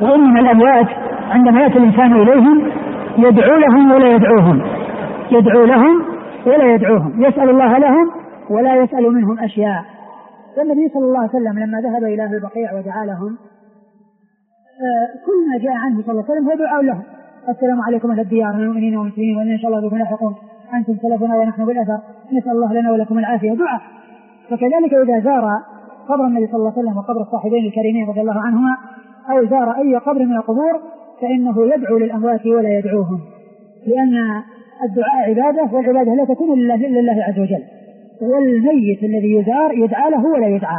وإنما الأموات عندما يأتي الإنسان إليهم يدعو لهم ولا يدعوهم، يدعو لهم ولا يدعوهم، يسأل الله لهم ولا يسأل منهم أشياء. والنبي صلى الله عليه وسلم لما ذهب إلى البقيع ودعا لهم كل ما جاء عنه صلى الله عليه وسلم هو دعاء لهم: السلام عليكم أهل الديار من المؤمنين والمسلمين وإن شاء الله بكم لاحقون، أنتم سلفنا ونحن بالأثر، نسأل الله لنا ولكم العافية، دعاء. فكذلك إذا زار قبر النبي صلى الله عليه وسلم وقبر الصاحبين الكريمين رضي الله عنهما أو زار أي قبر من القبور فإنه يدعو للأموات ولا يدعوهم، لأن الدعاء عبادة، والعبادة لا تكون لله عز وجل، والميت الذي يزار يدعى له ولا يدعى،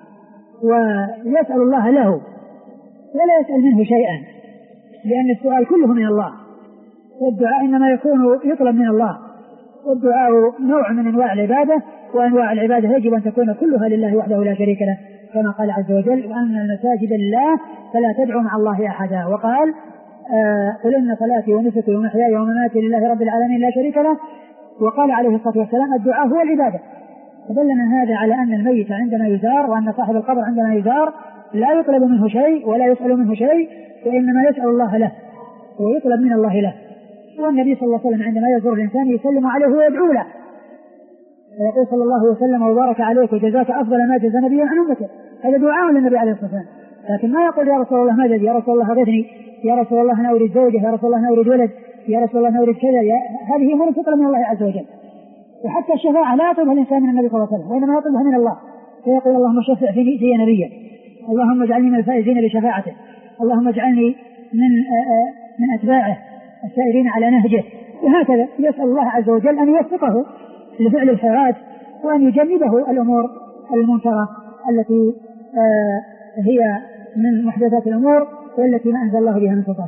ويسأل الله له ولا يسأل منه شيئا، لأن السؤال كله من الله، والدعاء إنما يكون يطلب من الله، والدعاء نوع من أنواع العبادة، وأنواع العبادة يجب أن تكون كلها لله وحده لا شريك له، كما قال عز وجل: وأن المساجد لله فلا تدعوا مع الله أحدا. وقال: قل إن صلاتي ونسكي ومحياي ومماتي لله رب العالمين لا شريك له. وقال عليه الصلاة والسلام: الدعاء هو العبادة. فدلنا هذا على أن الميت عندما يزار وأن صاحب القبر عندما يزار لا يطلب منه شيء ولا يسأل منه شيء، وإنما يسأل الله له ويطلب من الله له. والنبي صلى الله عليه وسلم عندما يزور الإنسان يسلم عليه ويدعو له، ويقول صلى الله عليه وسلم: وبارك عليك وجزاك أفضل ما جزى نبيا عن أمته. هذا دعاء للنبي عليه الصلاة والسلام، لكن ما يقول: يا رسول الله مدد، يا رسول الله غثني، يا رسول الله أنا أريد زوجة، يا رسول الله أنا أريد ولد، يا رسول الله أنا أريد كذا. هذه أمور تطلب من الله عز وجل. وحتى الشفاعة لا يطلبها الإنسان من النبي صلى الله عليه وسلم، وإنما يطلبها من الله، فيقول: اللهم شفع في نبيا، اللهم اجعلني من الفائزين بشفاعته، اللهم اجعلني من أتباعه السائرين على نهجه. وهكذا يسأل الله عز وجل أن يوفقه لفعل الخيرات وأن يجنبه الأمور المنكرة التي هي من محدثات الأمور والتي ما أنزل الله بها من سلطان.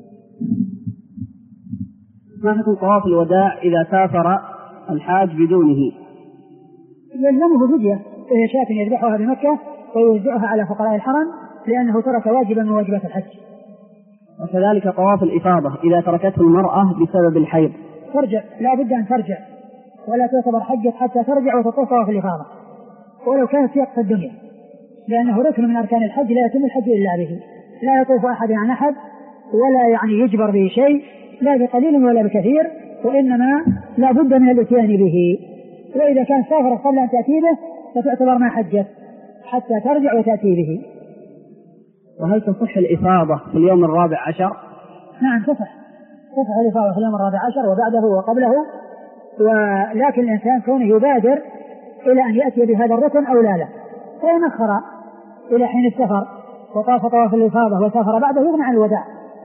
ما حكم طواف الوداع إذا سافر الحاج بدونه؟ يلزمه فدية شاة يذبحها بمكة ويوزعها على فقراء الحرم، لأنه ترك واجبا من واجبات الحج. وكذلك طواف الإفاضة إذا تركته المرأة بسبب الحيض ترجع، لا بد أن ترجع، ولا تعتبر حجة حتى ترجع وتطوف طواف الإفاضة ولو كانت في أقصى الدنيا، لأنه ركن من أركان الحج لا يتم الحج إلا به. لا يطوف أحد عن أحد ولا يجبر به شيء، لا بقليل ولا بكثير، وإنما لا بد من الاتيان به. وإذا كان سافر قبل أن تأتي به فتعتبر ما حجت حتى ترجع وتأتي به. وهل تصح الإفاضة في اليوم 14؟ نعم تصح الإفاضة في اليوم 14 وبعده وقبله، ولكن الإنسان كونه يبادر إلى أن يأتي بهذا الركن أو لا، فإن أخر إلى حين السفر وطاف طواف الإفاضة وسافر بعده يغنى عن الوداع.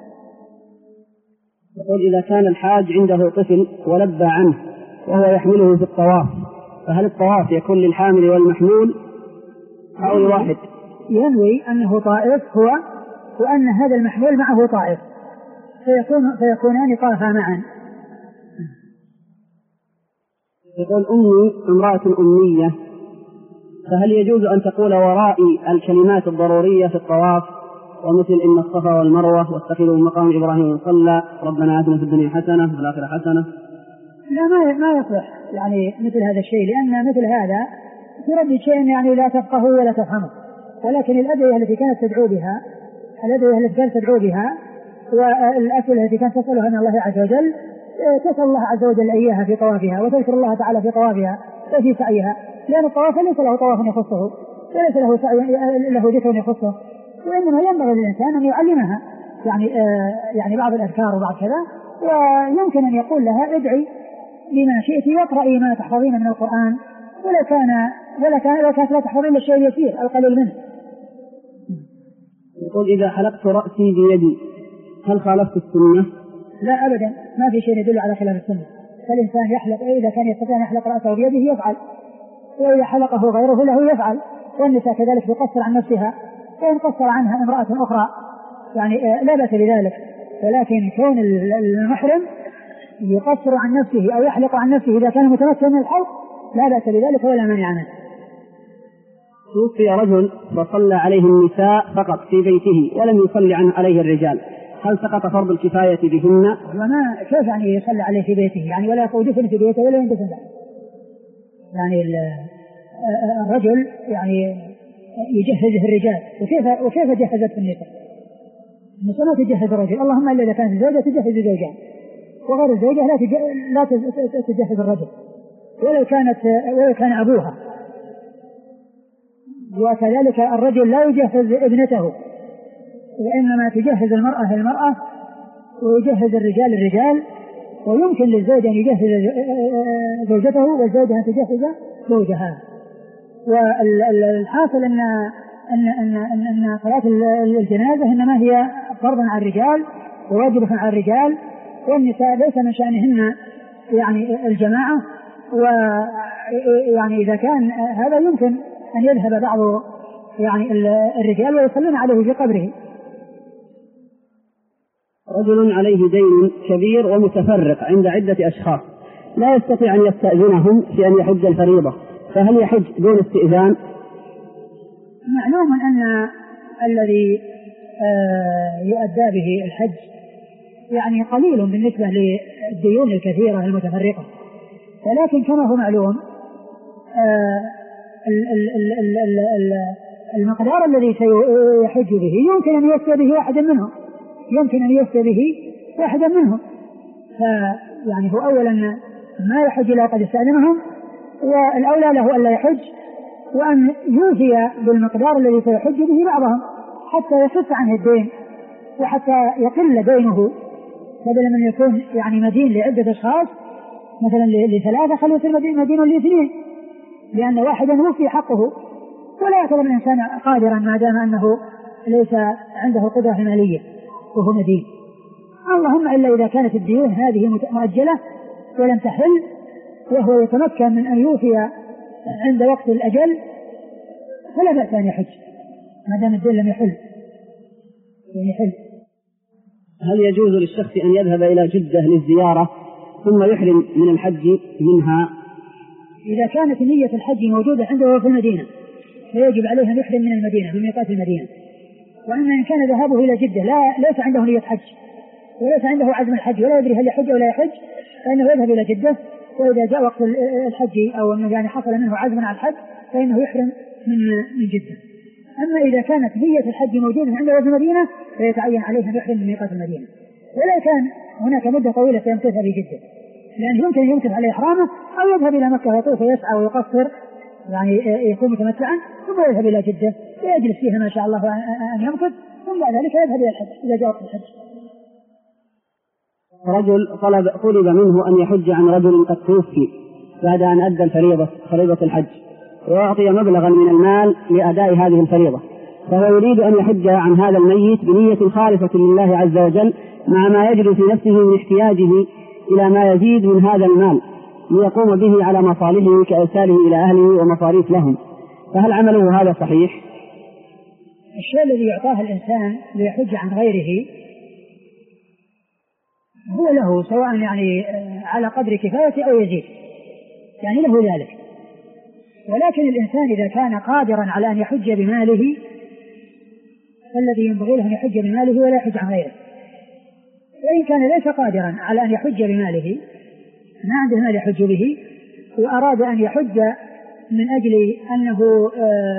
يقول: إذا كان الحاج عنده طفل ولبى عنه وهو يحمله في الطواف، فهل الطواف يكون للحامل والمحمول أو لواحد؟ ينوي أنه طائف هو وأن هذا المحمول معه طائف، فيكونان طافا معا. يقول: أمي امرأة أمية، فهل يجوز أن تقول ورائي الكلمات الضرورية في الطواف ومثل إن الصفا والمروة واتخذوا مقام إبراهيم صلى ربنا آتنا في الدنيا حسنة وفي الآخرة حسنة؟ لا، ما يصلح يعني مثل هذا الشيء، لأن مثل هذا تردد شيء يعني لا تفقه ولا تفهمه. ولكن الأدعية التي كانت تدعو بها والأسئلة التي كانت تسألها من الله عز وجل تسأل الله عز وجل إياها في طوافها وتذكر الله تعالى في طوافها وفي سعيها، لأن الطواف ليس له طواف يخصه وليس له له ذكر يخصه، وإنما ينبغي للإنسان أن يعلمها يعني بعض الأذكار وبعض كذا، ويمكن أن يقول لها: ادعي بما شئت واقرأي ما تحفظين من القرآن، ولا كانت لا تحفظين الشيء اليسير القليل منه. يقول: إذا حلقت رأسي بيدي هل خالفت السنة؟ لا أبدا، ما في شيء يدل على خلاف السنة. فالإنسان يحلق إذا كان يستطيع أن يحلق رأسه بيده يفعل، وإذا حلقه غيره له يفعل. والنساء كذلك تقصر عن نفسها، وإن قصر عنها امرأة أخرى يعني لا بأس بذلك، ولكن كون المحرم يقصر عن نفسه أو يحلق عن نفسه إذا كان متمكن من الحلق لا بأس بذلك ولا مانع منه. توفي رجل فصلى عليه النساء فقط في بيته ولم يصلي عليه الرجال، هل سقط فرض الكفاية بهن؟ وما كيف يعني يصلي عليه في بيته يعني ولا يدفن في بيته ولا يندفن له؟ يعني الرجل يعني يجهزه الرجال وكيف جهزت النساء؟ المسألة تجهز الرجل، اللهم إلا إذا كانت الزوجة تجهز الزوجان، وغير الزوجة لا تجهز الرجل ولو كان أبوها. وكذلك الرجل لا يجهز ابنته، وإنما تجهز المرأة ويجهز الرجال، ويمكن للزوج أن يجهز زوجته والزوجة أن تجهز زوجها. والحاصل أن صلاة الجنازة إنما هي فرض على الرجال وواجب على الرجال، والنساء ليس من شأنهن يعني الجماعة. ويعني إذا كان هذا يمكن أن يذهب بعض يعني الرجال ويصلون عليه في قبره. رجل عليه دين كبير ومتفرق عند عدة أشخاص لا يستطيع أن يستأذنهم في أن يحج الفريضة، فهل يحج دون استئذان؟ معلوم أن الذي يؤدى به الحج يعني قليل بالنسبة للديون الكثيرة المتفرقة، ولكن كما هو معلوم المقدار الذي سيحج به يمكن أن يوفي به واحدا منهم، فيعني هو أولا ما يحج إلا قد استأذنهم، والأولى له أن لا يحج، وأن يوفي بالمقدار الذي سيحج به بعضهم حتى يخف عنه الدين وحتى يقل دينه، بدلا من يكون يعني مدين لعدة أشخاص مثلا ل3 خليه يصير مدين ل2، لأن واحدا يوفي حقه، ولا يعتبر الإنسان قادرا ما دام أنه ليس عنده قدرة مالية وهو مدين. اللهم إلا إذا كانت الديون هذه مؤجلة ولم تحل وهو يتمكن من أن يوفي عند وقت الأجل فلا بأس أن يحج ما دام الدين لم يحل. هل يجوز للشخص أن يذهب إلى جدة للزيارة ثم يحرم من الحج منها؟ إذا كانت نية الحج موجودة عنده في المدينة فيجب عليه أن يحرم من المدينة من ميقات المدينة. وأما إن كان ذهابه إلى جدة ليس عنده نية حج وليس عنده عزم الحج ولا يدري هل يحج أو لا يحج، فإنه يذهب إلى جدة، وإذا جاء وقت الحج أو أنه يعني حصل منه عزم على الحج فإنه يحرم من جدة. أما إذا كانت نية الحج موجودة عنده في المدينة فيتعين عليه أن يحرم من ميقات المدينة، ولا كان هناك مدة طويلة سيمكثها في جدة، لأنه يمكن أن يمكث على إحرامه أو يذهب إلى مكة ويطوف ويسعى ويقصر يعني يكون متمتعا، ثم يذهب إلى جدة ويجلس فيها ما شاء الله أن يمكث، ثم بعد ذلك يذهب إلى الحج إذا جاء وقت الحج. رجل طلب منه أن يحج عن رجل قد توفي بعد أن أدى فريضة الحج، وأعطي مبلغا من المال لأداء هذه الفريضة، فهو يريد أن يحج عن هذا الميت بنية خالصة لله عز وجل، مع ما يجد في نفسه من احتياجه إلى ما يزيد من هذا المال ليقوم به على مصالحه كإرساله إلى أهله ومصاريف لهم، فهل عمله هذا صحيح؟ الشيء الذي يعطاه الإنسان ليحج عن غيره هو له سواء يعني على قدر كفاية أو يزيد، يعني له ذلك. ولكن الإنسان إذا كان قادرا على أن يحج بماله فالذي ينبغي له أن يحج بماله ولا يحج عن غيره. وإن كان ليس قادرا على أن يحج بماله، ما عنده مال يحج به، وأراد أن يحج من أجل أنه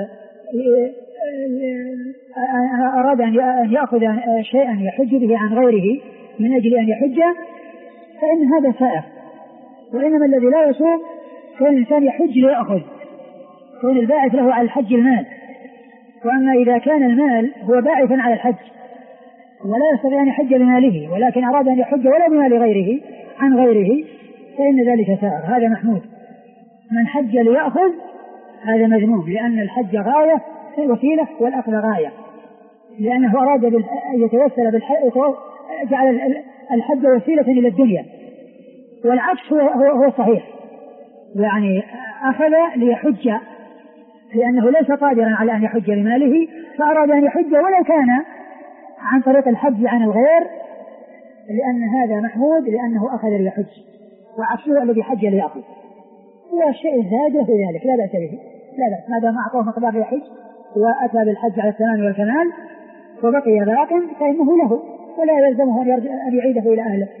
أراد أن يأخذ شيئا يحج به عن غيره من أجل أن يحج، فإن هذا سائغ. وإنما الذي لا يسوغ كون الإنسان يحج ليأخذ، كون الباعث له على الحج المال. وأما إذا كان المال هو باعثا على الحج ولا يستطيع أن يحج بماله ولكن أراد أن يحج ولا بمال غيره عن غيره فإن ذلك سائغ، هذا محمود. من حج ليأخذ هذا مذموم، لأن الحج غاية وسيلة والأخذ غاية، لأنه أراد أن يتوسل جعل الحج وسيلة إلى الدنيا، والعكس هو صحيح، يعني أخذ ليحج لأنه ليس قادرا على أن يحج بماله فأراد أن يحج ولو كان عن طريق الحج عن الغير، لأن هذا محمود لأنه أخذ ليحج، وعكسه الذي حج ليأخذ. والشيء الزاجر في ذلك لا بأس به، لا بأس ما دام أعطاه مقدار ليحج وأتى بالحج على التمام والكمال وبقي باق فإنه له ولا يلزمه أن يعيده إلى أهله.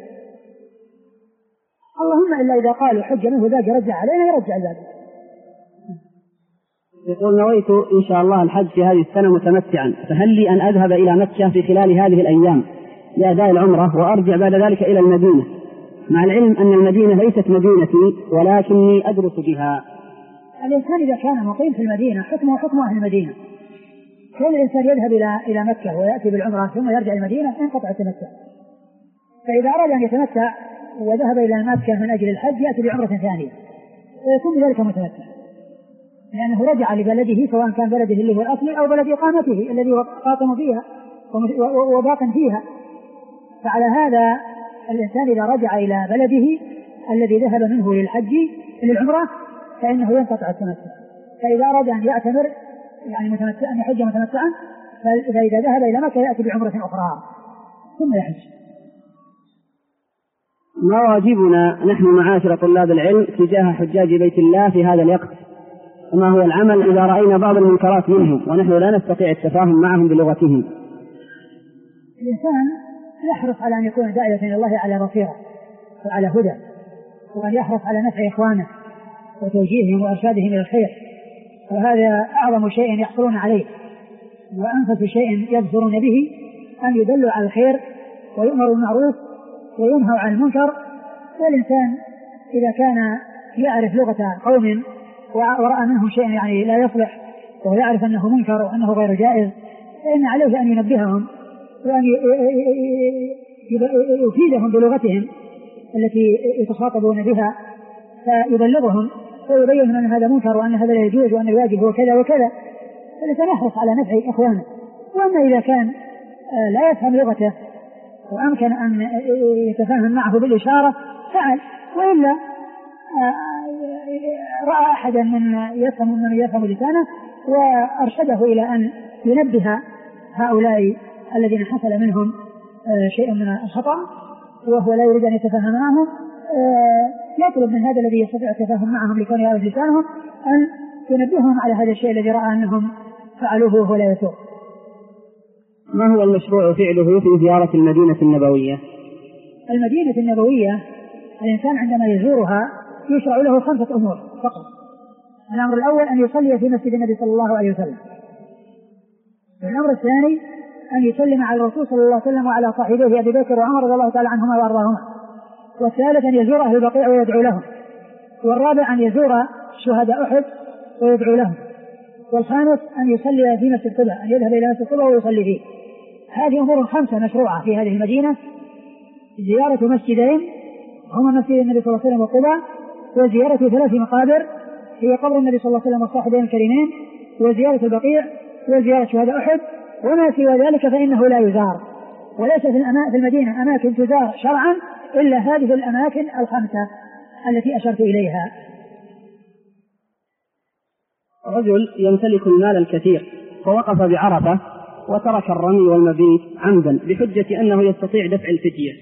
اللهم إلا إذا قالوا حج منه ذاك يرجع علينا يرجع ذلك. يقول نويت إن شاء الله الحج في هذه السنة متمتعا، فهل لي أن أذهب إلى مكة في خلال هذه الأيام لأداء العمرة وأرجع بعد ذلك إلى المدينة، مع العلم أن المدينة ليست مدينتي ولكني أدرس بها؟ الإنسان إذا كان مقيم في المدينة حكمه حكم أهل المدينة. كل الإنسان يذهب إلى مكة ويأتي بالعمرة ثم يرجع المدينة انقطع التمتع. فإذا أراد أن يتمتع وذهب إلى مكة من أجل الحج يأتي بعمرة ثانية ويكون بذلك متمتع، لأنه رجع لبلده سواء كان بلده اللي هو الأصلي أو بلد إقامته الذي هو قاطن فيها وباق فيها. فعلى هذا الإنسان إذا رجع إلى بلده الذي ذهب منه للحج للعمرة فإنه ينقطع التمتع. فإذا أراد أن يعتمر يعني أن يحج متمتعا فإذا ذهب إلى مكة يأتي بعمرة أخرى ثم يحج. ما واجبنا نحن معاشر طلاب العلم تجاه حجاج بيت الله في هذا الوقت؟ وما هو العمل إذا رأينا بعض المنكرات منهم ونحن لا نستطيع التفاهم معهم بلغتهم؟ الإنسان يحرص على أن يكون داعية إلى الله على بصيرة وعلى هدى، وأن يحرص على نفع إخوانه وتوجيههم وإرشادهم إلى الخير، وهذا أعظم شيء يحصلون عليه وأنفس شيء يبصرون به، أن يدلوا على الخير ويؤمروا بالمعروف وينهوا عن المنكر. والإنسان إذا كان يعرف لغة قوم ورأى منهم شيء يعني لا يصلح ويعرف أنه منكر وأنه غير جائز فإن عليه أن ينبههم وأن يفيدهم بلغتهم التي يتخاطبون بها فيبلغهم ويبين أن هذا منكر وأن هذا لا يجوز وأن الواجب هو كذا وكذا. فالإنسان يحرص على نفع إخوانه. وأما إذا كان لا يفهم لغته وأمكن أن يتفاهم معه بالإشارة فعل، وإلا رأى أحدا من يفهم لسانه وأرشده إلى أن ينبه هؤلاء الذين حصل منهم شيء من الخطأ وهو لا يريد أن يتفاهم معهم، يطلب من هذا الذي يستطيع التفاهم معهم لكون يعرف لسانهم أن ينبههم على هذا الشيء الذي رأى أنهم فعلوه وهو لا يسوء. ما هو المشروع فعله في زيارة المدينة النبوية؟ المدينة النبوية الإنسان عندما يزورها يشرع له 5 أمور فقط. الأمر الأول أن يصلي في مسجد النبي صلى الله عليه وسلم. الأمر الثاني أن يسلم على الرسول صلى الله عليه وسلم وعلى صاحبيه أبي بكر وعمر رضي الله تعالى عنهما وأرضاهما. والثالث أن يزور أهل البقيع ويدعو لهم. والرابع أن يزور شهداء أحد ويدعو لهم. والخامس أن يصلي في مسجد قباء، أن يذهب إلى مسجد قباء ويصلي فيه. هذه أمور 5 مشروعة في هذه المدينة: زيارة مسجدين هما مسجد النبي صلى الله عليه وسلم وقباء، وزيارة 3 مقابر هي قبر النبي صلى الله عليه وسلم والصاحبين الكريمين، وزيارة البقيع، وزيارة شهداء أحد. وما سوى ذلك فإنه لا يزار. وليس في المدينة أماكن تزار شرعا إلا هذه الأماكن 5 التي أشرت إليها. رجل يمتلك المال الكثير فوقف بعرفة وترك الرمي والمبيت عمدا بحجة أنه يستطيع دفع الفدية.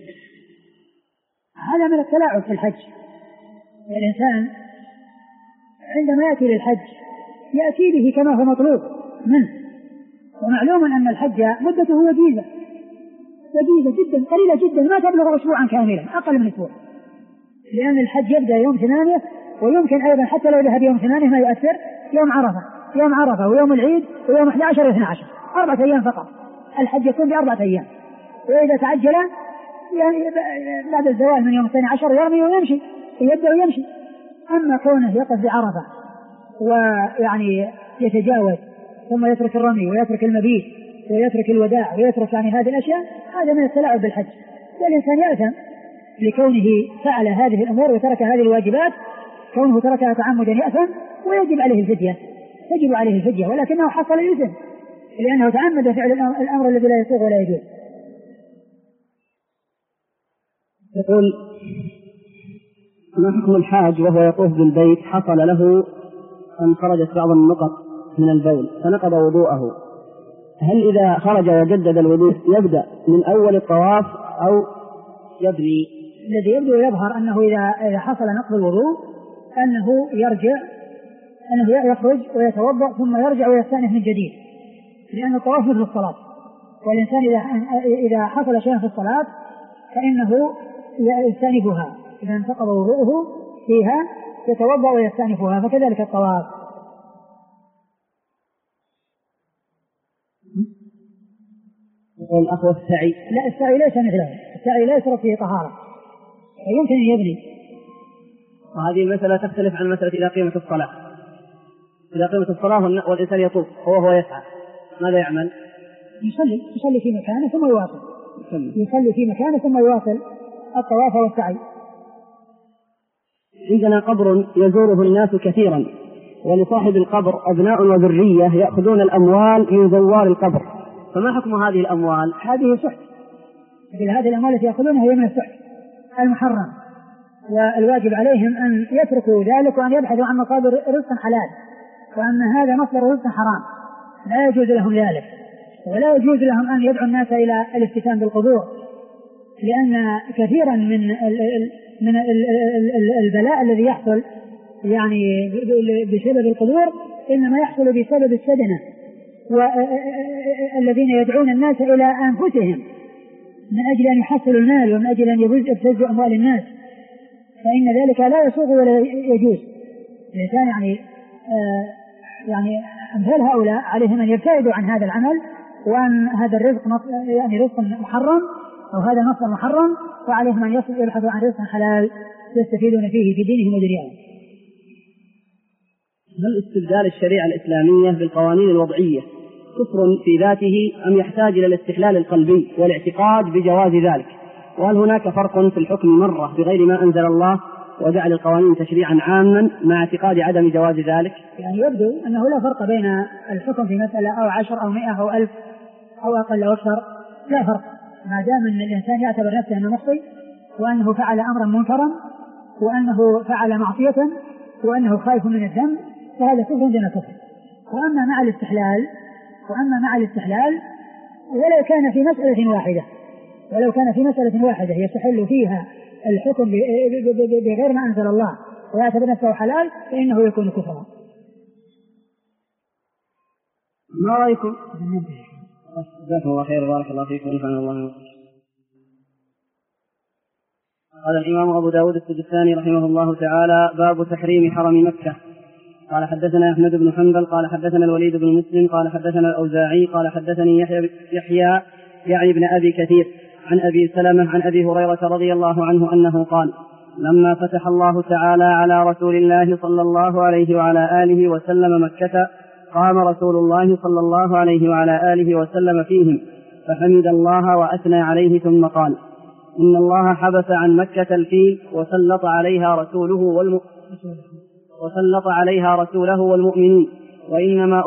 هذا من التلاعب في الحج. الإنسان عندما يأتي للحج يأتي به كما هو مطلوب منه. ومعلوم أن الحج مدته وجيزة جدا قليلة جدا ما تبلغ أسبوعا كاملا، أقل من أسبوع، لأن الحج يبدأ يوم 8 ويمكن أيضا حتى لو ذهب يوم 8 ما يؤثر يوم عرفة ويوم العيد ويوم 11 و12 4 أيام فقط. الحج يكون ب4 أيام، وإذا تعجل يعني بعد الزوال من يوم 12 يرمي ويمشي يبدأ ويمشي. أما كونه يقف بعرفة ويعني يتجاوز ثم يترك الرمي ويترك المبيت ويترك الوداع ويترك يعني هذه الأشياء، هذا من التلاعب بالحج. والإنسان يأثم لكونه فعل هذه الأمور وترك هذه الواجبات، كونه تركها تعمدا يأثم ويجب عليه الفدية ولكنه حصل الإثم لأنه تعمد فعل الأمر الذي لا يسوغ ولا يجوز. يقول: ما حكم الحاج وهو يطوف بالبيت حصل له أن خرجت بعض النقط من البول فنقض وضوءه، هل إذا خرج وجدد الوضوء يبدأ من أول الطواف أو يبني؟ الذي يبدو يظهر أنه إذا حصل نقض الوضوء أنه يخرج ويتوضأ ثم يرجع ويستأنف من جديد، لأن الطواف مثل الصلاة، والإنسان إذا حصل شيء في الصلاة فإنه يستأنفها، إذا انتقض وضوءه فيها يتوضأ ويستأنفها، فكذلك الطواف. والأخ والسعي. لا، السعي ليس مثله، السعي لا يشرط فيه طهارة، يمكن أن يبني. وهذه المسألة تختلف عن مسألة إذا قيمت الصلاة. إذا قيمت الصلاة والإنسان يطوف وهو يسعى ماذا يعمل؟ يصلي في مكانه ثم يواصل، يصلي في مكانه ثم يواصل الطواف والسعي. عندنا قبر يزوره الناس كثيرا، ولصاحب القبر أبناء وذرية يأخذون الأموال من زوار القبر، فما حكم هذه الأموال؟ هذه سحت، مثل هذه الأموال التي يأخذونها هي من السحت المحرم، والواجب عليهم أن يتركوا ذلك وأن يبحثوا عن مصادر رزق حلال، وأن هذا مصدر رزق حرام لا يجوز لهم ذلك، ولا يجوز لهم أن يدعوا الناس إلى الافتتان بالقبور، لأن كثيرا من البلاء الذي يحصل يعني بسبب القبور إنما يحصل بسبب السدنة والذين يدعون الناس إلى أنفسهم من أجل أن يحصلوا المال ومن أجل أن يبتزوا أموال الناس، فإن ذلك لا يسوغ ولا يجوز. الإنسان يعني أمثال هؤلاء عليهم أن يبتعدوا عن هذا العمل، وأن هذا الرزق يعني رزق محرم أو هذا مصدر محرم، وعليهم أن يبحثوا عن رزق حلال يستفيدون فيه في دينهم ودنياهم. هل استبدال الشريعة الإسلامية بالقوانين الوضعية كفر في ذاته أم يحتاج إلى الاستحلال القلبي والاعتقاد بجواز ذلك؟ وهل هناك فرق في الحكم مرة بغير ما أنزل الله وجعل القوانين تشريعا عاما مع اعتقاد عدم جواز ذلك؟ يعني يبدو أنه لا فرق بين الحكم في مسألة أو 10 أو 100 أو 1000 أو أقل أو أكثر، لا فرق ما دام أن الإنسان يعتبر نفسه أنه مخطئ وأنه فعل أمرا منكرا وأنه فعل معصية وأنه خائف من الذنب، فهذا كفر دون كفر. وأما مع الاستحلال ولو كان في مسألة واحدة يستحل فيها الحكم بغير ما أنزل الله ويعتبر نفسه حلال فإنه يكون كفرا. ما رأيكم؟ جزاكم الله خير، بارك الله فيكم ونفعنا الله. قال الإمام أبو داود السجستاني رحمه الله تعالى: باب تحريم حرم مكة. قال حدثنا أحمد بن حنبل قال حدثنا الوليد بن مسلم قال حدثنا الأوزاعي قال حدثني يحيى يعني ابن أبي كثير عن أبي سلمة عن أبي هريرة رضي الله عنه أنه قال: لما فتح الله تعالى على رسول الله صلى الله عليه وعلى آله وسلم مكة قام رسول الله صلى الله عليه وعلى آله وسلم فيهم فحمد الله وأثنى عليه ثم قال: إن الله حبس عن مكة الفيل وسلط عليها رسوله والمؤمنين وإنما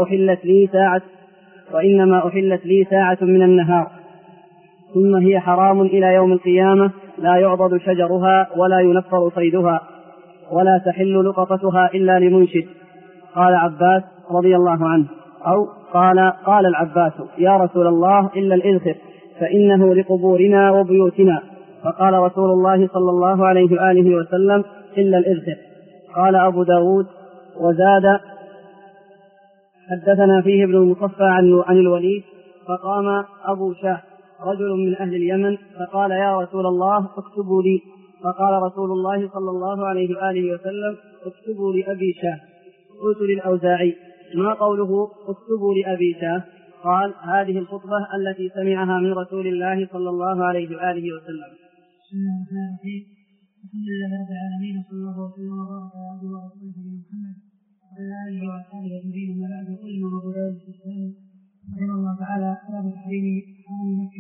أحلت لي ساعة من النهار ثم هي حرام إلى يوم القيامة لا يعضد شجرها ولا ينفر صيدها ولا تحل لقطتها إلا لمنشد. قال عباس رضي الله عنه أو قال العباس: يا رسول الله إلا الإذخر فإنه لقبورنا وبيوتنا. فقال رسول الله صلى الله عليه وآله وسلم: إلا الإذخر. قال أبو داود وزاد: حدثنا فيه ابن المصفى عن الوليد فقام أبو شاه رجل من أهل اليمن فقال: يا رسول الله اكتبوا لي. فقال رسول الله صلى الله عليه وآله وسلم: اكتبوا لأبي شاه. قلت للأوزاعي: ما قوله اكتبوا لأبي شاه؟ قال: هذه الخطبة التي سمعها من رسول الله صلى الله عليه وآله وسلم. بسم الله الرحمن الرحيم. الحمد لله رب العالمين وصلى الله وسلم وبارك على عبده ورسوله محمد وعلى آله وأصحابه أجمعين. أما بعد، يقول الإمام أبو داود السجستاني رحمه الله تعالى: باب تحريم حرم مكة.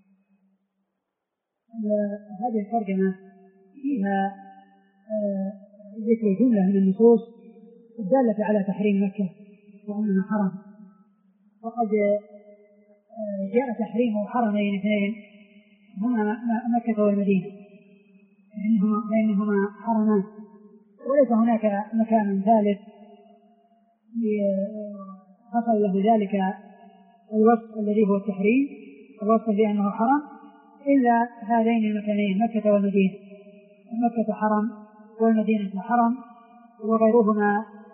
هذه الترجمة فيها ذكر جملة من النصوص الدالة على تحريم مكة وأنها حرم، وقد جاء تحريم حرمين اثنين هما مكة والمدينة بينهما حرمان، وليس هناك مكان ثالث حصل له ذلك الوصف الذي هو التحريم، الوصف بأنه حرم، إلا هذين المكانين مكة والمدينة. مكة حرم والمدينة حرم، وغيرهما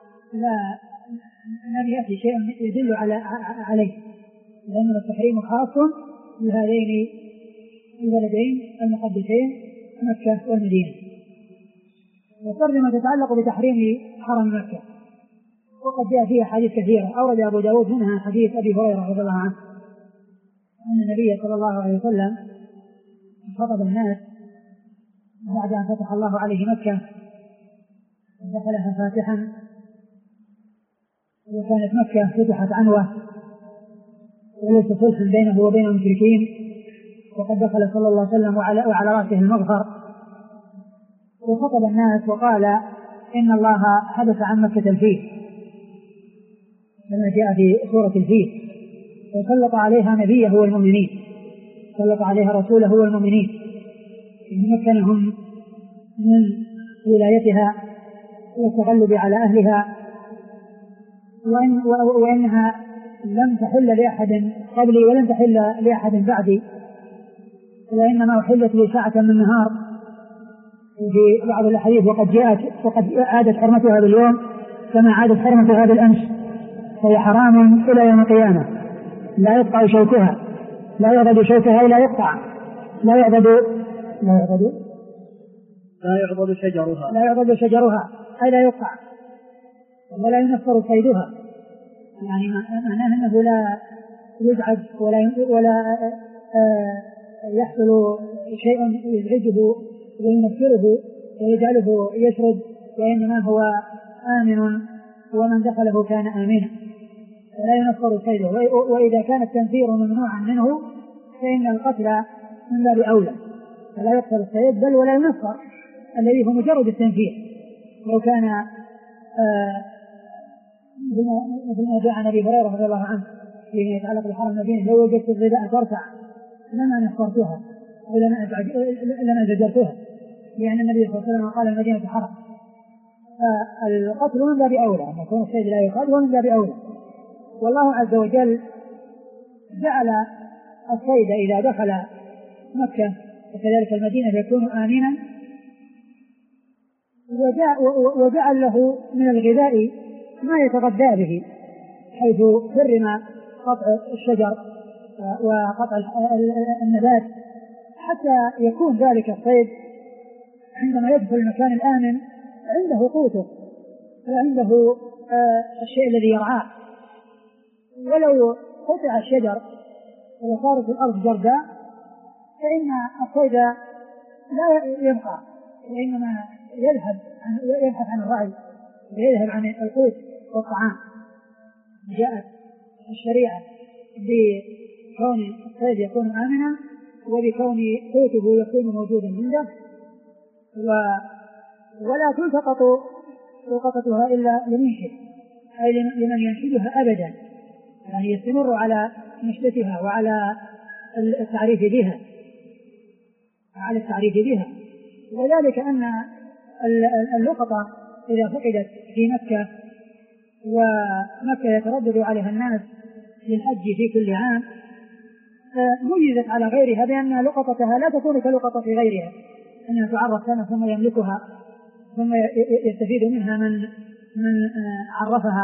لم يأتي شيء يدل عليه، لأن التحريم خاص بهذين البلدين المقدسين مكة والمدينة. والترجمة تتعلق بتحريم حرم مكة، وقد جاء فيها حديث كثيرة. أورد أبو داود منها حديث أبي هريرة رضي الله عنه أن النبي صلى الله عليه وسلم خطب الناس بعد أن فتح الله عليه مكة، دخلها فاتحا، وكانت مكة فتحت عنوة وليس صلح بينه وبين المشركين، وقد دخل صلى الله عليه وسلم وعلى رأسه المغفر، وخطب الناس وقال إن الله حدث عن مكة الفيل كما جاء في سورة الفيل، وسلط عليها نبيه والمؤمنين، سلط عليها رسوله والمؤمنين، مكنهم من ولايتها والتغلب على أهلها، وإنها لم تحل لأحد قبلي ولم تحل لأحد بعدي، وإنما أحلت لي ساعة من النهار في بعض الأحاديث، وقد عادت حرمتها باليوم كما عادت حرمتها بالأمس، فهي حرام إلى يوم القيامة، لا يقطع شوكها، لا يعضد شوكها إلا يقطع، لا يعضد شجرها أي لا يقطع، ولا ينفر صيدها، يعني معناه أنه لا يزعج ولا يحصل شيء يزعجه وينفره ويجعله يشرد، وإنما هو آمن ومن دخله كان آمنا، ولا ينفر صيده. وإذا كان التنفير ممنوعا منه فإن القتل من باب أولى، فلا يقتل الصيد بل ولا ينفر الذي هو مجرد التنفير. لو كان مثل ما جاء عن أبي هريرة رضي الله عنه فيما يتعلق بحرم المدينة، لو وجدت الغذاء ترتع لما نفرتها لما زجرتها، لأن النبي صلى الله عليه وسلم قال المدينة حرم، فالقتل من باب أولى، أن يكون الصيد لا يقال ومن باب أولى. والله عز وجل جعل الصيد إذا دخل مكة وكذلك المدينة يكون آمنا، وجعل له من الغذاء ما يتغذى به، حيث حرم قطع الشجر وقطع النبات، حتى يكون ذلك الصيد عندما يدخل المكان الآمن عنده قوته وعنده الشيء الذي يرعاه. ولو قطع الشجر وصارت الأرض جرداء فإن الصيد لا يبقى، وإنما يبحث عن الرعي ويذهب عن القوت والطعام. جاءت الشريعة بكون الصيد يكون آمنا وبكون قوته يكون موجودا عنده، ولا تلتقط لقطتها إلا لمنشد، أي لمن ينشدها أبدا، يعني يستمر على نشدتها وعلى التعريف بها وذلك أن اللقطة إذا فقدت في مكة، ومكة يتردد عليها الناس للحج في كل عام، ميزت على غيرها بأن لقطتها لا تكون كلقطة غيرها، أنها تعرف سنة ثم يملكها ثم يستفيد منها من عرفها،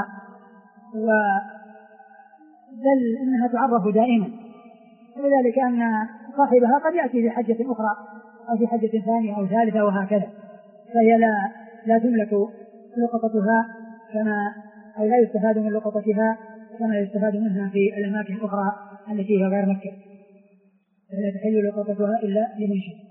بل إنها تعرف دائما، ولذلك أن صاحبها قد يأتي في حجة أخرى أو في حجة ثانية أو ثالثة وهكذا، فهي لا تملك لقطتها أو لا يستفاد من لقطتها كما يستفاد منها في الأماكن الأخرى التي هي غير مكة، فلا تحل لقطتها إلا لمن شاء.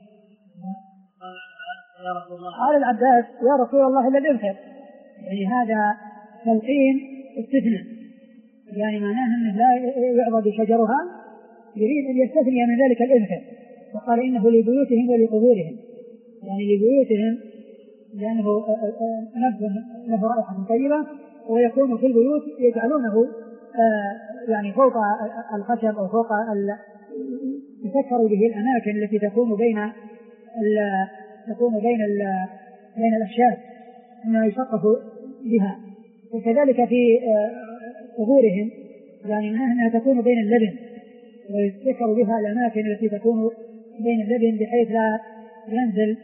قال العباس يا رسول الله إلا الإذخر، يعني هذا تلقين استثناء، يعني معناه أنه لا يعضد شجرها، يريد أن يستثني من ذلك الإذخر، وقال إنه لبيوتهم ولقبورهم، يعني لبيوتهم لأنه له رائحة طيبة، ويكون في البيوت يجعلونه يعني فوق الخشب أو فوق يسكر به الأماكن التي تكون بين الأشياء أنه يسقف بها، وكذلك في قبورهم يعني أنها تكون بين اللبن ويسكر بها الأماكن التي تكون بين اللبن بحيث لا ينزل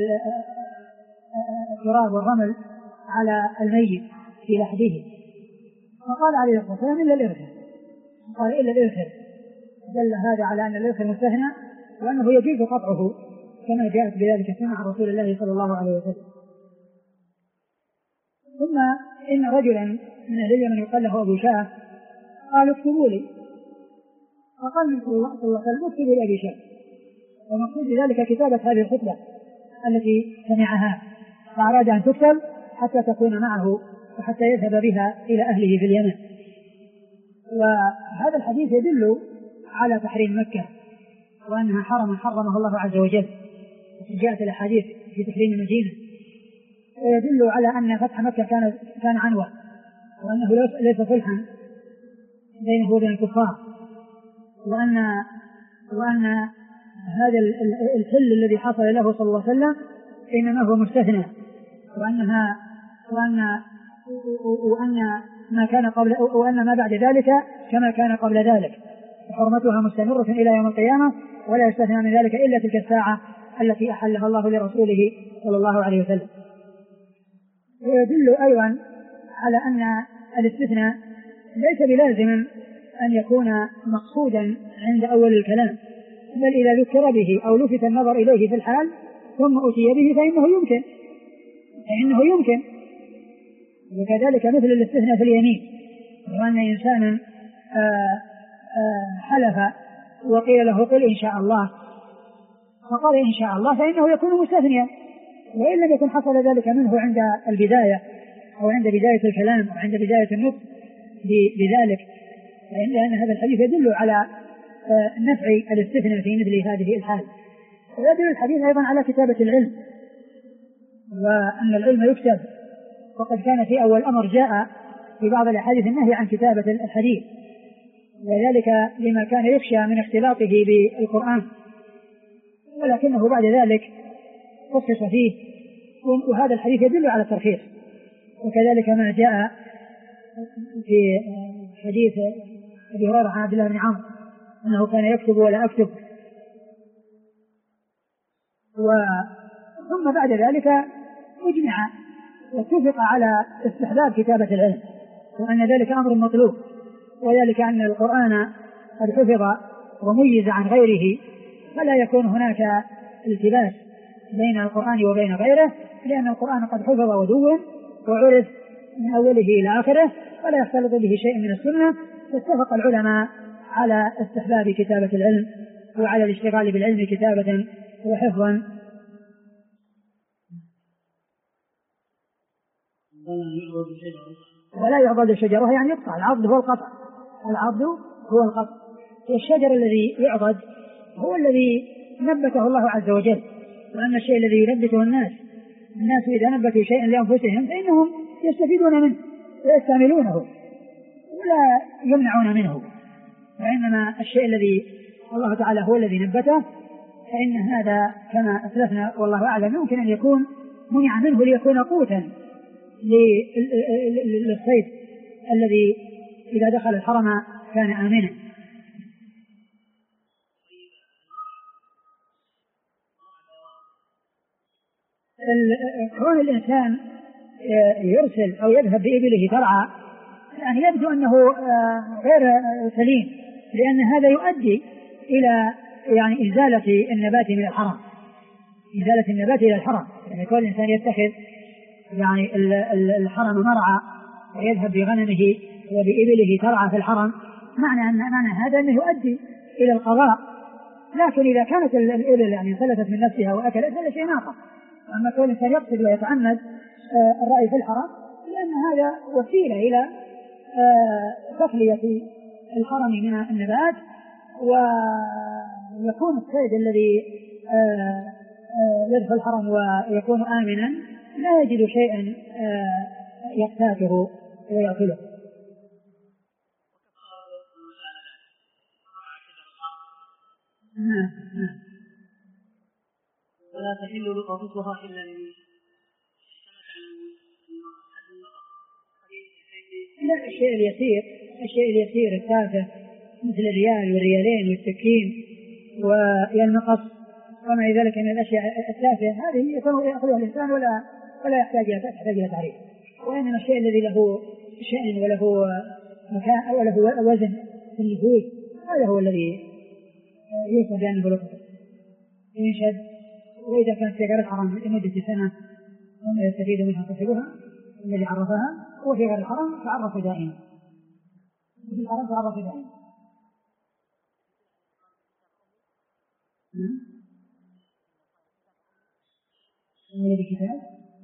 التراب والرمل على الميت في لحده. فقال عليه الصلاة والسلام إلا الإرث، قال إلا الإرث، دل هذا على أن الإرث مستثنى وأنه يجوز قطعه كما جاءت بذلك السنة عن رسول الله صلى الله عليه وسلم. ثم إن رجلا من أهل اليمن يقال له أبو شاه قال اكتبوا لي، فقال من صلى الله عليه وسلم اكتب لأبي شيء، ومقصود بذلك كتابة هذه الخطبة التي سمعها، فأراد أن تكتب حتى تكون معه وحتى يذهب بها إلى أهله في اليمن. وهذا الحديث يدل على تحريم مكة وأنها حرم حرمه الله عز وجل، جاءت الأحاديث في تحريم المدينة، ويدل على أن فتح مكة كان عنوة، وأنه ليس صلحا بينه وبين الكفار، وأن هذا الحل الذي حصل له صلى الله عليه وسلم إنما هو مستثنى، وأن ما بعد ذلك كما كان قبل ذلك، حرمتها مستمرة إلى يوم القيامة، ولا يستثنى من ذلك إلا تلك الساعة التي أحلها الله لرسوله صلى الله عليه وسلم. ويدل أيضا على أن الاستثناء ليس بلازم أن يكون مقصودا عند أول الكلام، بل إذا ذكر به أو لفت النظر إليه في الحال ثم أتي به فإنه يمكن. وكذلك مثل الاستثناء في اليمين، وأن إنسانا حلف وقيل له قل إن شاء الله، فقال إن شاء الله فإنه يكون مستثنيا، وإن لم يكن حصل ذلك منه عند البداية أو عند بداية الكلام أو عند بداية النطق بذلك، لأن هذا الحديث يدل على نفع الاستثناء في مثل هذه الحال. ويدل الحديث أيضا على كتابة العلم، وأن العلم يكتب، وقد كان في أول أمر جاء في بعض الأحاديث النهي عن كتابة الحديث، وذلك لما كان يخشى من اختلاطه بالقرآن، ولكنه بعد ذلك خصص فيه، وهذا الحديث يدل على الترخيص. وكذلك ما جاء في حديث أبي هريرة عن عبد الله بن عمرو أنه كان يكتب ولا أكتب. ثم بعد ذلك اجمع واتفق على استحباب كتابة العلم، وأن ذلك أمر مطلوب، وذلك أن القرآن قد حفظ وميز عن غيره، فلا يكون هناك التباس بين القرآن وبين غيره، لأن القرآن قد حفظ ودون وعرف من أوله إلى آخره، ولا يختلط به شيء من السنة. فاتفق العلماء على استحباب كتابة العلم وعلى الاشتغال بالعلم كتابة وحفظا. ولا يعضد الشجرة، يعني يقطع، العضد هو القطع، الشجر الذي يعضد هو الذي نبته الله عز وجل، وأن الشيء الذي ينبته الناس إذا نبتوا شيئا لأنفسهم فإنهم يستفيدون منه ويستعملونه ولا يمنعون منه، وإنما الشيء الذي الله تعالى هو الذي نبته، فإن هذا كما أسلفنا والله أعلم يمكن أن يكون منع منه ليكون قوتا للصيد الذي إذا دخل الحرم كان آمنا. كون الإنسان يرسل أو يذهب بإبله ترعى يعني يبدو أنه غير سليم، لأن هذا يؤدي إلى يعني إزالة النبات من الحرم، إزالة النبات إلى الحرم. يعني كل إنسان يتخذ يعني الحرم مرعى ويذهب بغنمه وبإبله ترعى في الحرم، معنى هذا أنه يؤدي إلى القضاء. لكن إذا كانت الإبل يعني فلتت من نفسها وأكلت هذا شيء آخر. أما كل إنسان يقصد ويتعمد الرأي في الحرم، لأن هذا وسيلة إلى تخلية الحرم من النبات، ويكون الصيد الذي يدخل الحرم ويكون آمنا لا يجد شيئا يقتاته ويأكله. ولا تحل لقطتها إلا لا، الشيء اليسير التافه مثل الريال والريالين والسكين والمقص وما ذلك من الأشياء التافهة، هذه يأخذها الإنسان ولا يحتاج إلى تعريف. وإنما الشيء الذي له شأن وله مكان وله وزن في النفوس هذا هو الذي يوصف بأنه لقطة ينشد. وإذا كانت شجرة الحرم لمدة سنة وما يستفيد منها صاحبها الذي عرفها، هو في غير الحرم تعرف دائما، في الحرم تعرف دائما. يد كتاب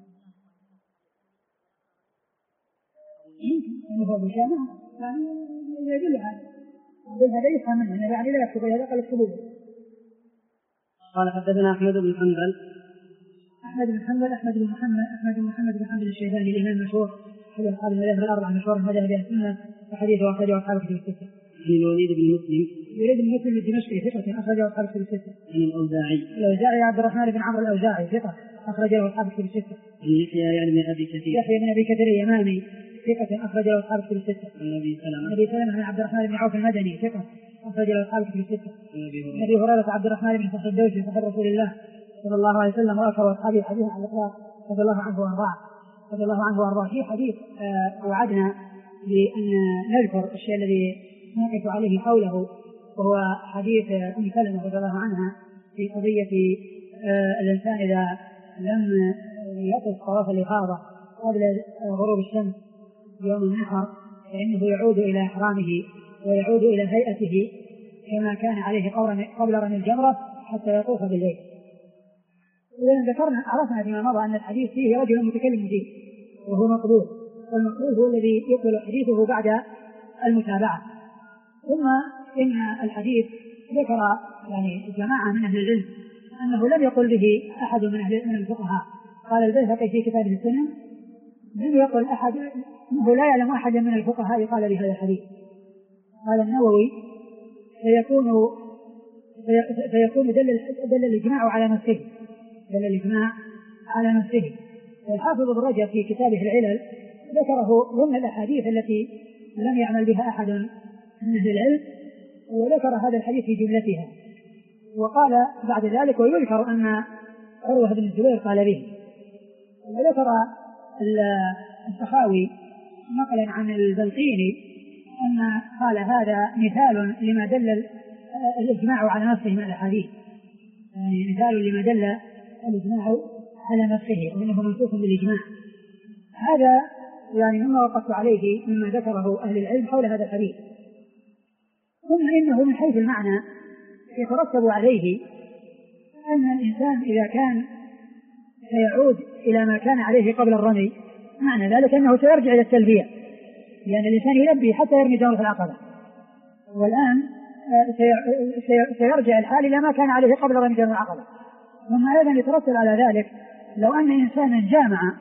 المفروض الجامعة يعني يدل هذا يفهم منه يعني لا يكتب إلى أقل الكتب. قال حدثنا أحمد بن حنبل أحمد بن محمد بن حنبل الشيباني الإمام المشهور هو أصحاب المذاهب الأربعة المشهور المذاهب السنة وحديثه أخرجه أصحاب الكتب الستة. عن الوليد بن مسلم الدمشقي ثقة أخرجه أصحاب الكتب الستة. عن الأوزاعي عبد الرحمن بن عمرو الأوزاعي ثقة أخرجه أصحاب الكتب الستة. عن يحيى بن أبي كثير اليمامي ثقة أخرجه أصحاب الكتب الستة. عن أبي سلمة بن عبد الرحمن بن عوف المدني ثقة أخرجه أصحاب الكتب الستة. أبي هريرة عبد الرحمن بن صخر الدوسي صاحب رسول الله صلى الله عليه وسلم وأكثر أصحابه حديثا على الإطلاق رضي الله عنه وأرضاه. في حديث وعدنا بأن نذكر الشيء الذي نقف عليه حوله وهو حديث أم سلمة رضي الله عنها في قضية الإنسان إذا لم يقف طواف الإفاضة قبل غروب الشمس يوم النحر فإنه يعود إلى إحرامه ويعود إلى هيئته كما كان عليه قبل رمي الجمرة حتى يطوف بالليل. وإذا ذكرنا عرفنا فيما مضى أن الحديث فيه رجل متكلم فيه وهو مقبول، والمقبول هو الذي يقبل حديثه بعد المتابعة. ثم إن الحديث ذكر يعني جماعة من أهل العلم أنه لم يقل به أحد من الفقهاء. قال البيهقي في كتابه السنن لم يقل أحد أنه لا يعلم أحد من الفقهاء قال بهذا الحديث. قال النووي فيكون دل الإجماع على نفسه. والحافظ ابن رجب في كتابه العلل ذكره ضمن الأحاديث التي لم يعمل بها أحد من أهل العلم، وذكر هذا الحديث في جملتها. وقال بعد ذلك ويذكر أن عروة بن الزبير قال به. وذكر السخاوي نقلا عن البلقيني أن قال هذا مثال لما دل الإجماع على نفسه من الأحاديث، يعني مثال لما دل الإجماع على نفسه وإنه منسوخ بالإجماع. هذا يعني مما وقفت عليه مما ذكره أهل العلم حول هذا الحديث. ثم إنه من حيث المعنى يترتب عليه أن الإنسان إذا كان سيعود إلى ما كان عليه قبل الرمي معنى ذلك أنه سيرجع إلى التلبية، لأن الإنسان يلبي حتى يرمي جمرة العقبة، والآن سيرجع الحال إلى ما كان عليه قبل رمي جمرة العقبة. ثم أيضا يترتب على ذلك لو أن إنسانا جامع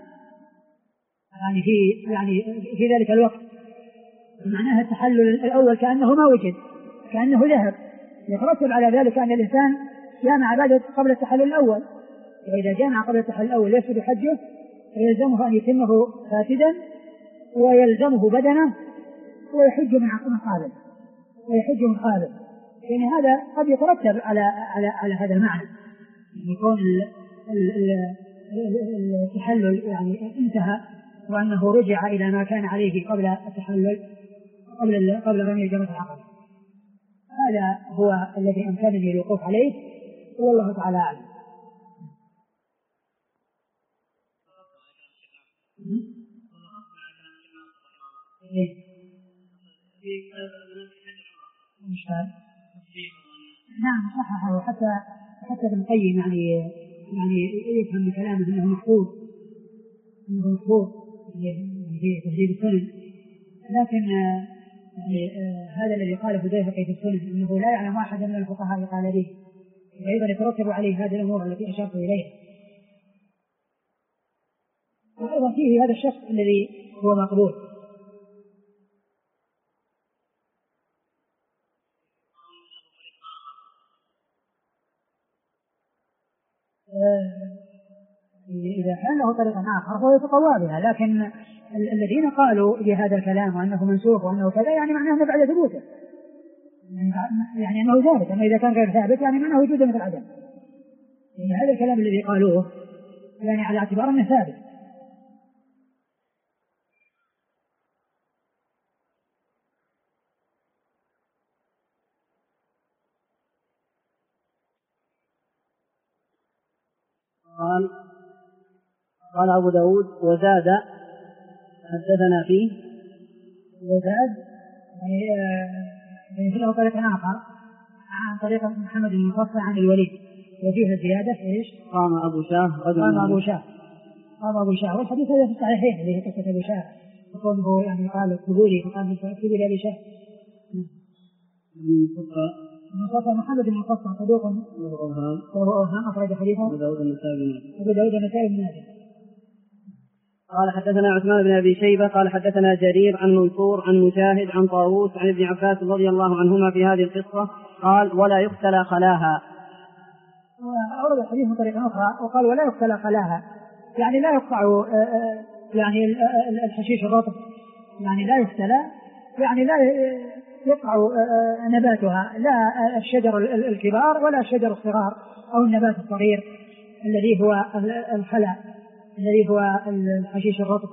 يعني في ذلك الوقت معناها التحلل الأول كأنه ما وجد، كأنه ذهب، يترتب على ذلك أن الإنسان جامع بعد قبل التحلل الأول، وإذا جامع قبل التحلل الأول يفسد حجه فيلزمه أن يتمه فاسدا ويلزمه بدنه ويحج من قابل. يعني هذا قد يترتب على هذا المعنى، يكون التحلل يعني انتهى وأنه رجع إلى ما كان عليه قبل التحلل قبل رمي جمرة العقبة. هذا هو الذي أمكنني الوقوف عليه والله تعالى أعلم. نعم صححه حتى ابن القيم يعني يفهم من كلامه انه محفوظ في تهذيب السنن، لكن هذا الذي قاله البيهقي في السنن انه لا يعلم احد من الفقهاء قال به، وايضا يترتب عليه هذه الامور التي اشرت اليها. وايضا فيه هذا الشخص الذي هو مقبول. إذا كان له طريقة آخر فهو يتقوى بها، لكن الذين قالوا بهذا الكلام وأنه منسوخ وأنه كذا يعني معناه أنه بعد ثبوته، يعني أنه ثابت. أما إذا كان غير ثابت يعني معناه وجوده مثل عدم. يعني هذا الكلام الذي قالوه يعني على اعتبار أنه ثابت. قال أبو داود وزاد حدثنا فيه وزاد يعني له طريق آخر عن طريق محمد بن مقفع عن الوليد، وفيها زيادة إيش؟ قام أبو شاه قام أبو شاه، والحديث هذا في الصحيحين اللي هي قصة أبو شاه، وقوله يعني قال اكتبوا فقال اكتبوا لأبي شاه. المصطفى محمد بن مقفع صدوق وهو أوهام، أخرج حديثه أبو داود النسائي بن ماجه. قال حدثنا عثمان بن أبي شيبة قال حدثنا جرير عن منصور عن مجاهد عن طاووس عن ابن عباس رضي الله عنهما في هذه القصة قال ولا يختلى خلاها. أورد الحديث من طريقة أخرى وقال ولا يختلى خلاها، يعني لا يقطع يعني الحشيش الرطب، يعني لا يختلى، يعني لا يقطع نباتها، لا الشجر الكبار ولا الشجر الصغار أو النبات الصغير الذي هو الخلا الذي هو الحشيش الرطب.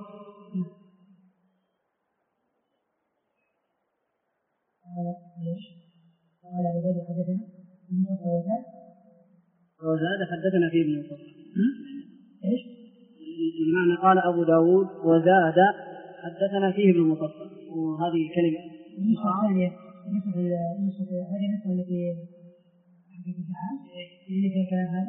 وزاد حدثنا فيه ابن مصطفى. ايش؟ المعنى قال أبو داود وزاد حدثنا فيه ابن مصطفى، وهذه كلمة النسخة الثانية، هذه النسخة التي حديث الجحاف اللي فيها كلام هذا.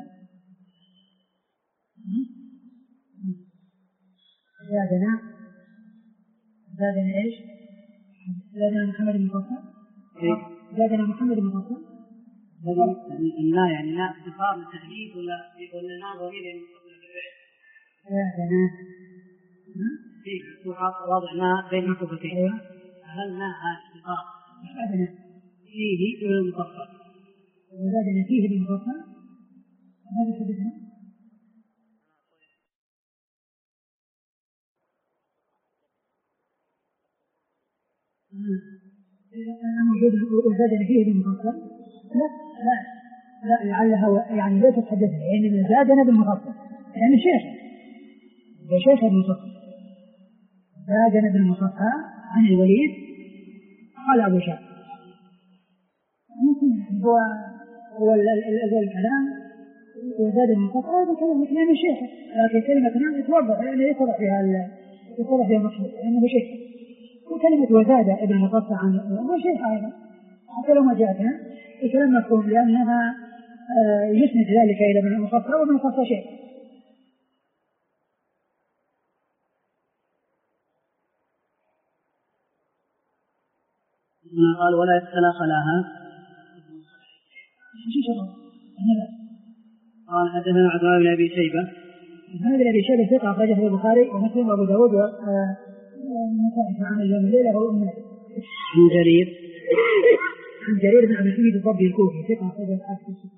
زادنا ايش؟ زادنا محمد بن مقفع. زادنا محمد بن مقفع. لا يعني لا اختصار للتحديث ولا ناظر الى المستقبل بالفعل. زادنا فيه مفتوحات واضح ما بين مكتوبتين. هل ما هذا اختصار؟ زادنا فيه ابن مقفع. وزادنا فيه ابن مقفع. هذا حدثنا. وزادنا فيه ابن مقفع. لا لعلها يعني لا تتحدث إنما زادنا بالمفصل يعني شيخ المصفى زادنا بالمصفى عن الوليد قال أبو شاه. هو الكلام وزاد المصفى هذا كلام كلام الشيخ، لكن كلمة كلام يتوضح يعني يتضح فيها المقصود لأنه شيخ. وكلمة وزاد ابن المصفى عن هو شيخ أيضا حتى لو ما جاءتنا الكلام مفهوم لأنها يسند ذلك إلى ابن المصفى وابن المصفى شيء. قال ولا يختلى خلاها. قال حدثنا عثمان بن أبي شيبة. عثمان بن أبي شيبة ثقة أخرجه البخاري ومسلم وأبو داود ونسائي عن اليوم الليلة والأمة. عن جرير بن عبد الحميد الضبي الكوفي ثقة أخرجه أصحاب الستة.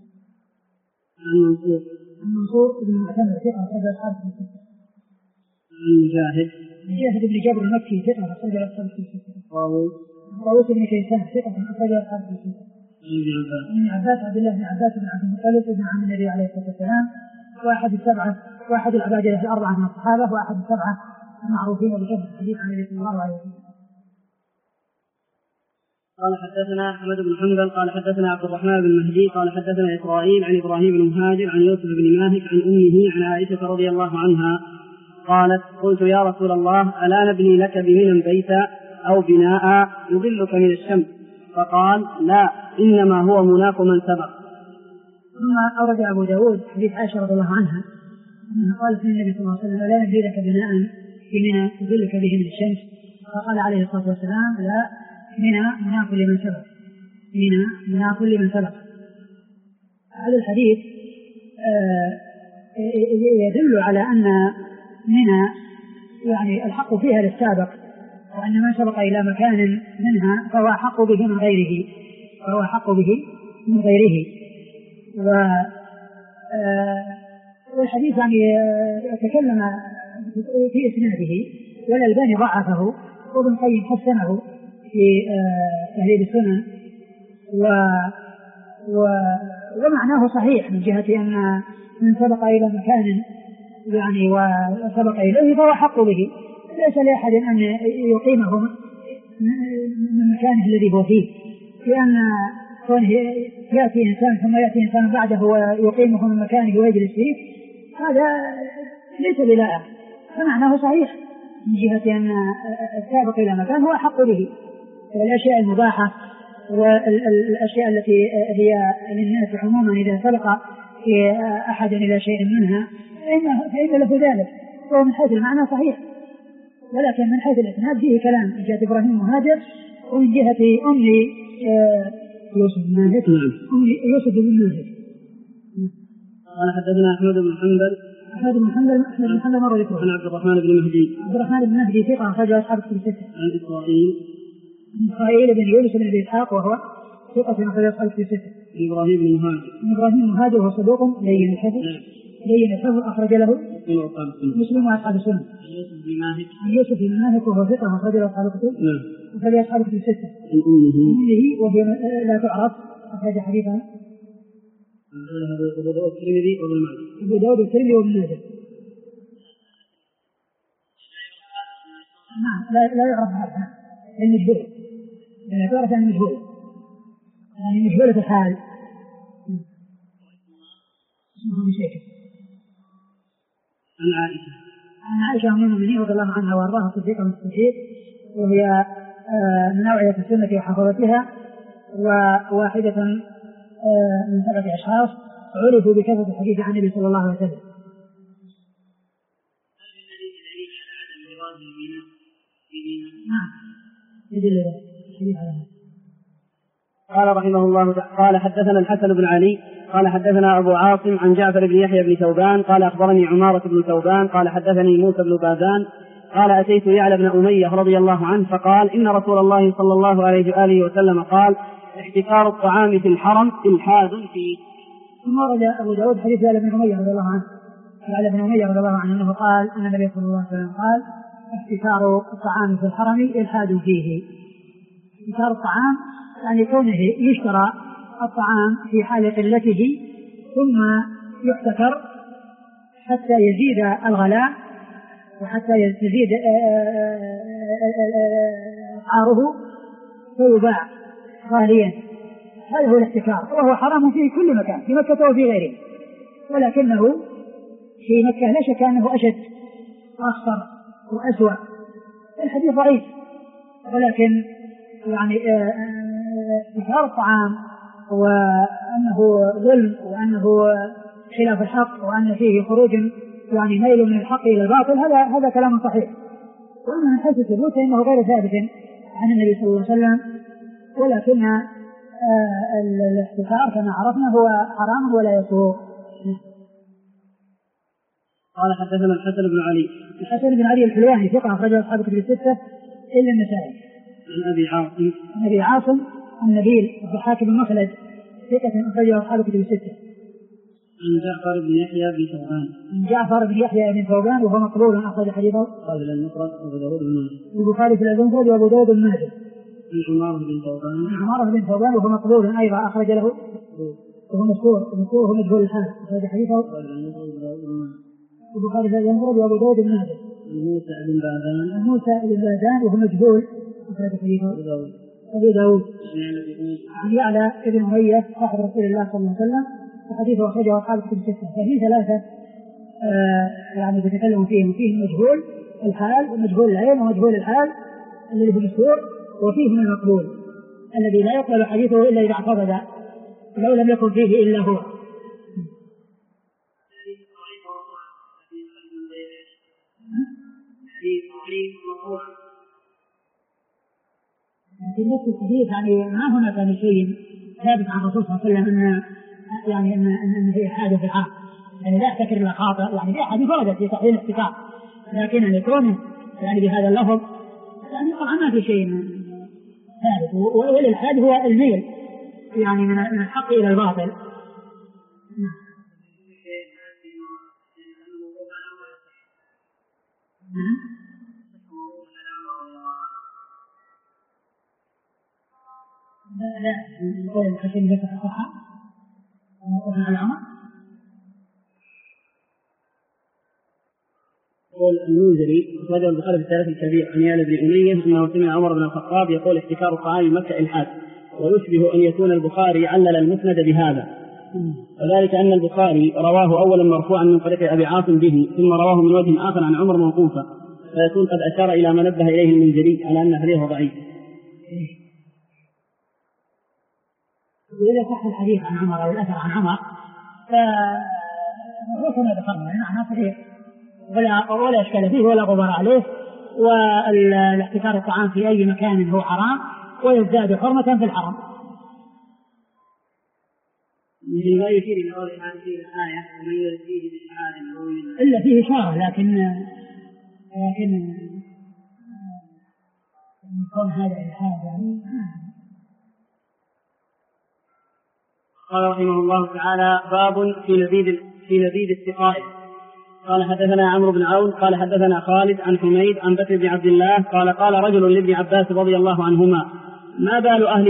عن منصور بن معتمر ثقة أخرجه أصحاب الستة. عن مجاهد بن جابر المكي ثقة أخرجه أصحاب الستة. طاووس بن كيسان ثقة أخرجه أصحاب الستة. ابن عباس عبد الله بن عباس بن عبد المطلب ابن عم النبي عليه الصلاة والسلام واحد العبادلة الأربعة من الصحابة وأحد السبعة المعروفين بكثرة الحديث عن النبي صلى الله عليه وسلم. قال حدثنا أحمد بن حنبل قال حدثنا عبد الرحمن بن مهدي قال حدثنا إسرائيل عن إبراهيم بن مهاجر عن يوسف بن ماهك عن أمه عن عائشة رضي الله عنها قالت قلت يا رسول الله ألا نبني لك بمنى بيتا أو بناء يظلك من الشمس؟ فقال لا إنما هو مناخ من سبق. ثم أورد أبو داود حديث عائشة رضي الله عنها أنها قالت للنبي صلى الله عليه وسلم ألا نبني لك بناء بمنى يظلك به من الشمس؟ فقال عليه الصلاة والسلام لا منى مناخ لمن سبق. منى مناخ لمن سبق. هذا الحديث يدل على أن منى يعني الحق فيها للسابق، وأن ما سبق إلى مكان منها فهو أحق به من غيره والحديث يعني تكلم في إسناده والألباني ضعفه وابن القيم حسنه في تهذيب السنن ومعناه صحيح من جهة أن من سبق إلى مكان يعني وسبق إليه فهو حق به، ليس لأحد أن يقيمه من مكانه الذي هو فيه، لأن كونه يأتي إنسان ثم يأتي إنسان بعده ويقيمه من مكانه ويجلس فيه هذا ليس بلائق، فمعناه صحيح من جهة أن السابق إلى مكان هو حق به. والأشياء المباحة والأشياء التي هي للناس عموما إذا سبق في أحد إلى شيء منها فإن له ذلك، وهو من حيث المعنى صحيح، ولكن من حيث الإسناد فيه كلام من جهة إبراهيم مهاجر، ومن جهة يوسف بن ماهر. يوسف بن ماهر. قال حدثنا أحمد بن حنبل مر ذكره. عن عبد الرحمن بن مهدي ثقة أخرج أصحاب الكتب الستة. عن إسرائيل بن يونس بن أبي إسحاق وهو ثقة أخرج أصحاب الكتب الستة. إبراهيم بن مهاجر وهو صدوق لين الحفظ أخرج له مسلم وأصحاب السنة. يوسف بن ماهر وهو ثقة أخرج له أصحاب الكتب. أخرج أصحاب الكتب الستة. أمه وهي لا تعرف أخرج حديثها أبو داود والترمذي وابن ماجه. نعم لا يعرف هذا المجهول، لأن تعرف أن المجهول يعني مجهولة الحال. اسمه بشيء. عن عائشة أم المؤمنين رضي الله عنها وأرضاها صديقة من الصديق، وهي من أوعية السنة وحفظتها، وواحدة من 7 أشخاص عرفوا بكثرة الحديث عن النبي صلى الله عليه وسلم. قال رحمه الله قال حدثنا الحسن بن علي قال حدثنا أبو عاصم عن جعفر بن يحيى بن ثوبان قال أخبرني عمارة بن ثوبان قال حدثني موسى بن باذان قال أتيت يعلى بن أمية رضي الله عنه فقال إن رسول الله صلى الله عليه وآله وسلم قال احتكار الطعام في الحرم إلحاد فيه. ثم ورد أبو داود حديث يعلى بن أمية رضي الله عنه أنه قال أن النبي صلى الله عليه وسلم قال احتكار الطعام في الحرم إلحاد فيه. احتكار الطعام يعني كونه يشترى الطعام في حال قلته ثم يحتكر حتى يزيد الغلاء وحتى يزيد أسعاره فيباع غاليا. هذا هو الاحتكار، وهو حرام في كل مكان في مكة وفي غيره، ولكنه في مكة لا شك أنه أشد وأخطر وأسوأ. الحديث ضعيف، ولكن يعني احتكار الطعام وأنه ظلم وأنه خلاف الحق وأن فيه خروج يعني ميل من الحق إلى الباطل، هذا كلام صحيح. وأما من حيث الثبوت فإنه غير ثابت عن النبي صلى الله عليه وسلم، ولكن الاحتكار كما عرفنا هو حرام ولا يسوء. قال حدثنا الحسن بن علي الحلواني ثقة أخرج أصحاب الكتب الستة إلا النسائي. عن أبي عاصم النبيل الضحاك بن مخلد ثقة أخرج أصحاب الكتب الستة. عن جعفر بن يحيى بن ثوبان وهو مقبول أخرج حديثه البخاري في المفرد وأبو داود بن ماجه. عمارة بن ثوبان وهو مقبول أيضا أخرج له وهو مشهور وهو مجهول الحال أخرج حديثه البخاري في المفرد وأبو داود بن ماجه. موسى بن باذان وهو مجهول أخرج حديثه أبو داود. عن يعلى بن أمية صاحب رسول الله صلى الله عليه وسلم وحديثه أخرجه أصحاب الكتب الستة. ففي 3 يعني بيتكلم فيهم مجهول الحال ومجهول العين ومجهول الحال الذي هو مشهور، وفيهم المقبول الذي لا يقبل حديثه إلا إذا اعتقد لو لم يكن فيه إلا هو. في نفس الحديث يعني ما هناك يعني شيء ثابت عن الرسول صلى الله عليه وسلم أن هي حادث الحق، يعني لا أفتكر إلا خاطئ، يعني في أحاديث وردت في صحيح الاحتكار، لكن أن يكون يعني بهذا اللفظ يعني طبعا ما في شيء ثابت. والإلحاد هو الميل يعني من الحق إلى الباطل. لا نقول الخشن ذكر الصحة وقفنا العمر. يقول المنذري رجل البخاري في التاريخ الكبير عن يعلى بن أمية أنه سمع عمر بن الخطاب يقول احتكار الطعام مكة إلحاد، ويشبه أن يكون البخاري علل المسند بهذا، وذلك أن البخاري رواه أولا مرفوعا من طريق أبي عاصم به، ثم رواه من وجه آخر عن عمر موقوفا، فيكون قد أشار إلى ما نبه إليه المنذري على أن حديثه ضعيف. وإذا صح الحديث عن عمر أو الأثر عن عمر فهو ذكرنا معناه صحيح ولا إشكال فيه ولا غبار عليه. والاحتكار الطعام في أي مكان هو حرام ويزداد حرمة في الحرم. مثل ما يشير إلى قول هذه الآية ومن يرد فيه بالشهادة إلا فيه إشارة لكن يكون هذا الحاجة. قال رحمه الله تعالى: باب في نبيذ السقائم. قال حدثنا عمرو بن عون قال حدثنا خالد عن حميد عن بكر بن عبد الله قال قال رجل لابن عباس رضي الله عنهما: ما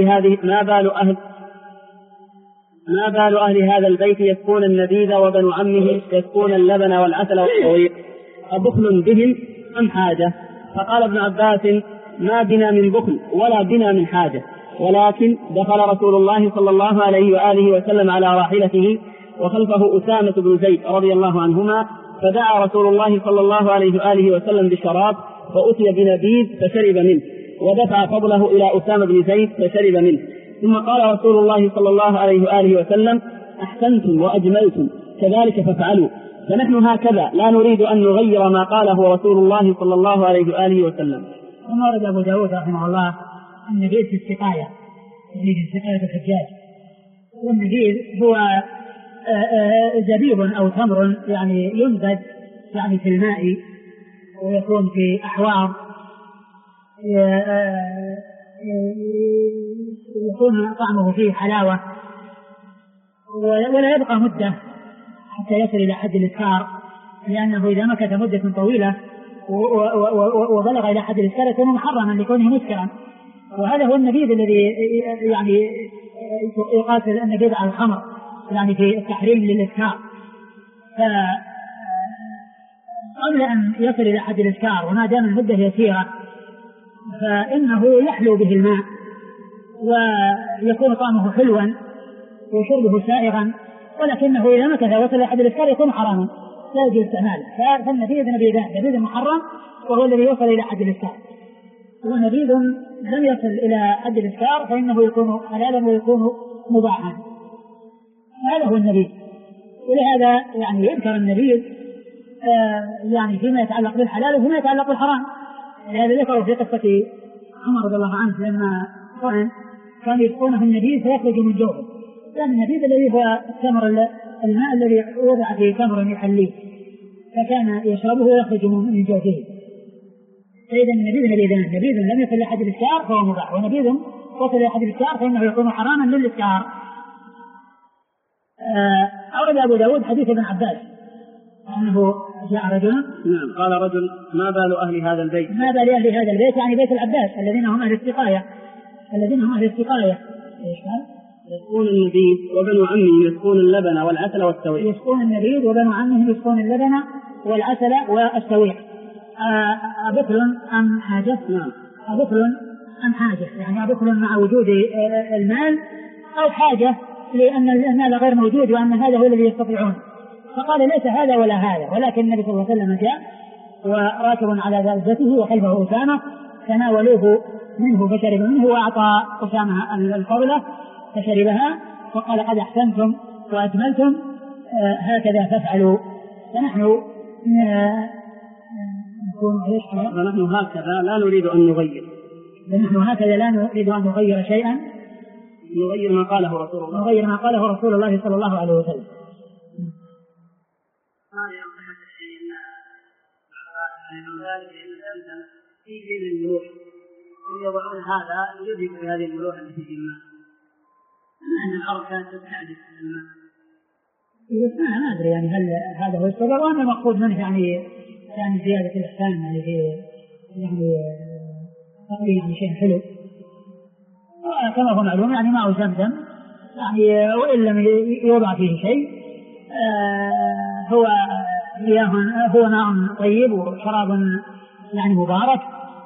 بال أهل هذا البيت يسقون النبيذ وبنو عمه يسقون اللبن والعسل والطويق، أبخل بهم أم حاجة؟ فقال ابن عباس: ما بنا من بخل ولا بنا من حاجة، ولكن دخل رسول الله صلى الله عليه وآله وسلم على راحلته وخلفه أسامة بن زيد رضي الله عنهما، فدعا رسول الله صلى الله عليه وآله وسلم بشراب فأتي بنبيذ فشرب منه، ودفع فضله إلى أسامة بن زيد فشرب منه. ثم قال رسول الله صلى الله عليه وآله وسلم: أحسنتم وأجملتم، كذلك فافعلوا، فنحن هكذا لا نريد أن نغير ما قاله رسول الله صلى الله عليه وآله وسلم. ثم ورد أبو داود رحمه الله النبيذ في السقاية، نبيذ السقاية الحجاج. والنبيذ هو زبيب أو تمر يعني ينبذ يعني في الماء ويكون في أحواض يكون طعمه فيه حلاوة ولا يبقى مدة حتى يصل إلى حد الإسكار، لأنه إذا مكث مدة طويلة وبلغ إلى حد الإسكار يكون محرما لكونه مسكرا. وهذا هو النبيذ الذي يعني يقاس النبيذ على الخمر يعني في التحريم للإسكار. قبل أن يصل إلى حد الإسكار وما دام المدة يسيرة فإنه يحلو به الماء ويكون طعمه حلوا وشربه سائغا، ولكنه إذا مكث وصل إلى حد الإسكار يكون حراما لا يجوز استعماله. فالنبيذ نبيذ محرم وهو الذي يوصل إلى حد الإسكار، ونبيذ لم يصل إلى حد الإسكار فإنه يكون حلالا ويكون مباحا. هذا هو النبيذ. ولهذا يعني يذكر النبيذ يعني فيما يتعلق بالحلال وفيما يتعلق بالحرام. لهذا ذكروا في قصة عمر رضي الله عنه لما كانوا يسقونه النبيذ فيخرج من جوفه، لأن النبيذ الذي هو التمر الماء الذي وضع فيه تمر يحليه فكان يشربه ويخرج من جوفه. فإذا النبيذ نبيذان: نبيذ لم يصل إلى حد الإسكار فهو مباح، ونبيذ وصل إلى حد الإسكار فإنه يكون حراما للإسكار. أورد أبو داود حديث ابن عباس أنه جاء رجل قال رجل: ما بال أهل هذا البيت؟ ما بال أهل هذا البيت يعني بيت العباس الذين هم أهل السقاية. إيش قال؟ يسقون النبيذ وبنو عمهم يسقون اللبن والعسل والسويق. يسقون النبيذ وبنو عمهم يسقون اللبن والعسل والسويق. أبخل أم حاجة؟ نعم. أبخل أم حاجة، يعني أبخل مع وجود المال أو حاجة لأن المال غير موجود وأن هذا هو الذي يستطيعون. فقال: ليس هذا ولا هذا، ولكن النبي صلى الله عليه وسلم جاء وراكب على دابته وخلفه أسامة تناولوه منه فشرب منه وأعطى أسامة الفضلة فشربها وقال: قد أحسنتم وأجملتم، هكذا فافعلوا. فنحن ونحن هكذا لا نريد أن نغير. نحن هكذا لا نريد أن نغير شيئا، نغير ما قاله رسول الله صلى الله عليه وسلم. في جيل الملوح يضعون هذا يذهب بهذه الملوح التي في الماء، أن الأرض كانت تستحدث الماء. ما أدري يعني هل هذا هو السبب وأن المقصود منه يعني زيادة الإحسان يعني شيء حلو كما هو معلوم يعني ماء زمزم يعني وإن لم يوضع فيه شيء هو ماء طيب وشراب يعني مبارك،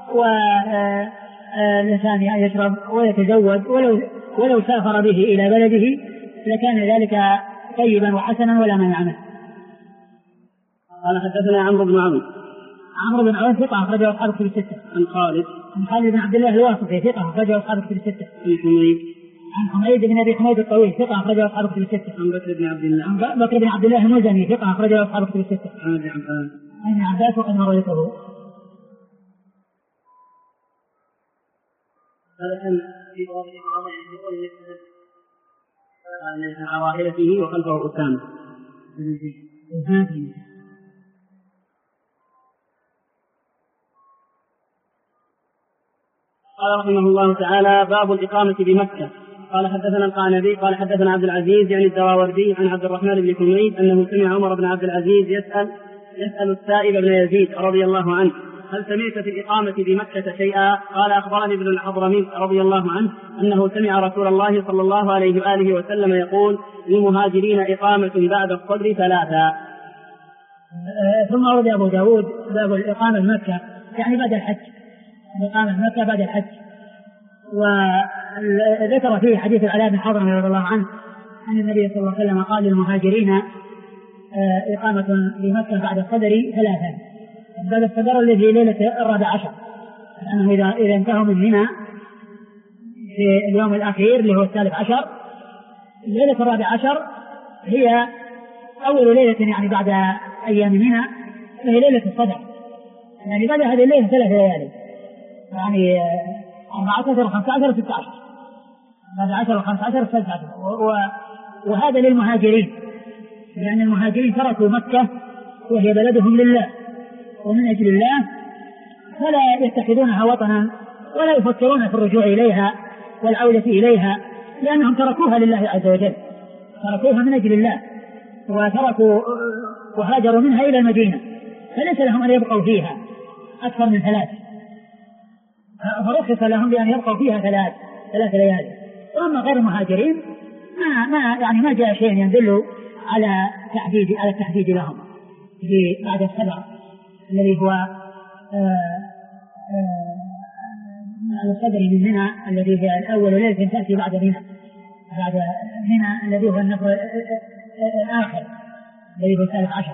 والإنسان يشرب ويتزود ولو سافر به إلى بلده لكان ذلك طيبا وحسنا ولا مانع منه. قال: حدثنا عمرو بن عون ثقة أخرجه أصحاب الكتب الستة. عن خالد بن عبد الله الواسطي ثقة أخرجه أصحاب الكتب الستة. عن حميد بن أبي حميد الطويل ثقة أخرجه أصحاب كتب الستة. عن بكر بن عبد الله. عن بكر بن عبد الله المزني ثقة أخرجه أصحاب كتب الستة. عن ابن عباس. عن ابن عباس وقد مرويته. هذا كان في طواف الإفاضة يقول على راحلته وخلفه أسامة. قال رحمه الله تعالى: باب الإقامة بمكة. قال حدثنا القعنبي قال حدثنا عبد العزيز يعني الدراوردي عن عبد الرحمن بن حميد أنه سمع عمر بن عبد العزيز يسأل السائب بن يزيد رضي الله عنه: هل سمعت في الإقامة بمكة شيئا؟ قال: أخبرني ابن الحضرمي رضي الله عنه أنه سمع رسول الله صلى الله عليه وآله وسلم يقول: للمهاجرين إقامة بعد الصدر 3. ثم ورد أبو داود باب الإقامة بمكة يعني بعد الحج، الإقامة بمكة بعد الحج. وذكر فيه حديث العلاء بن حضرمي رضي الله عنه أن النبي صلى الله عليه وسلم قال للمهاجرين إقامة بمكة بعد الصدر 3. بعد الصدر الذي ليلة 14، لأنه إذا انتهوا من منى في اليوم الأخير اللي هو 13، ليلة 14 هي أول ليلة يعني بعد أيام منى، فهي ليلة الصدر. يعني بعد هذه الليلة 3 ليالي، يعني 14 و15 و16، بعد 10 و15 و16. وهذا للمهاجرين، لأن المهاجرين تركوا مكة وهي بلدهم لله ومن أجل الله، فلا يتخذونها وطنا ولا يفكرون في الرجوع إليها والعودة إليها، لأنهم تركوها لله عز وجل، تركوها من أجل الله وتركوا وهاجروا منها إلى المدينة، فليس لهم أن يبقوا فيها أكثر من 3، فرخص لهم بأن يبقوا فيها 3 ليالي. وأما غير المهاجرين ما جاء شيء يدل على التحديد لهم بعد السبع الذي هو الصدر من منى، الذي هي الأول ليلة تأتي بعد منى، الذي هو النفر الآخر الذي هو 13.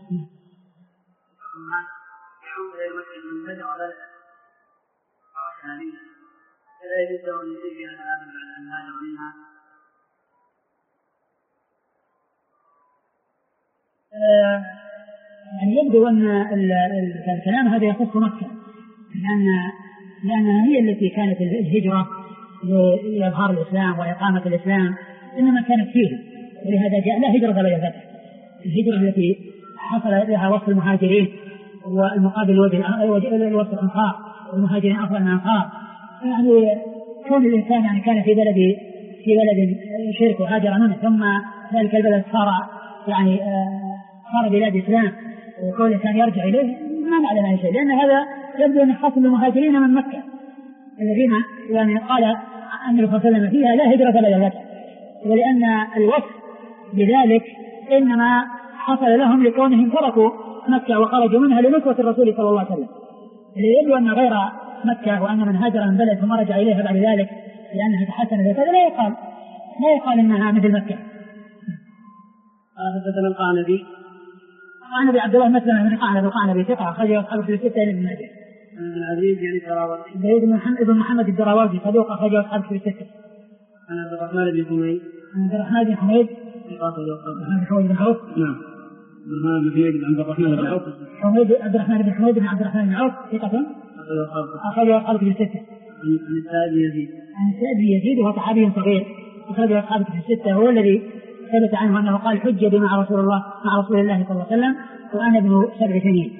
يعني يبدو أن الكلام هذا يخص مكة، لأنها هي التي كانت الهجرة لإظهار الإسلام وإقامة الإسلام إنما كانت فيها، ولهذا جاء لا هجرة بعد الفتح. الهجرة التي حصل لها وصف المهاجرين والمقابل وصف الأنصار، والمهاجرين أفضل من الأنصار. يعني كون الإنسان يعني كان في بلد شرك وهاجر منه، ثم ذلك البلد صار بلاد إسلام، وكل الإنسان يرجع إليه ما نعلم أي شيء، لأن هذا يبدو أن خاص بالمهاجرين من مكة الذين يعني قال النبي صلى الله عليه وسلم فيها لا هجرة بعد الفتح، ولأن الوصف بذلك إنما حصل لهم لكونهم تركوا مكة وخرجوا منها لنصرة الرسول صلى الله عليه وسلم. اللي يبدو أن غير مكة وأن من هاجر من بلد ثم رجع إليها بعد ذلك لأنها تحسنت، هذا لا يقال إنها مثل مكة. حدثنا القعنبي عبد الله مثلا من القعنبي ثقة أخرجه أصحاب الكتب الستة إلى ابن ماجه. عن العزيز يعني الدراوردي زيد بن محمد الدراوردي صدوق أخرجه أصحاب الكتب الستة. عن عبد الرحمن بن حميد بن حميد بن عوف. نعم. عبد الرحمن بن عوف عبد الرحمن بن حميد بن عوف ثقة أخرجه أصحاب الكتب الستة. عن السائب بن يزيد وهو صحابي صغير أخرجه أصحاب الكتب الستة، هو الذي ثبت عنه أنه قال حج بي مع رسول الله صلى الله عليه وسلم وأنا ابن 7 سنين.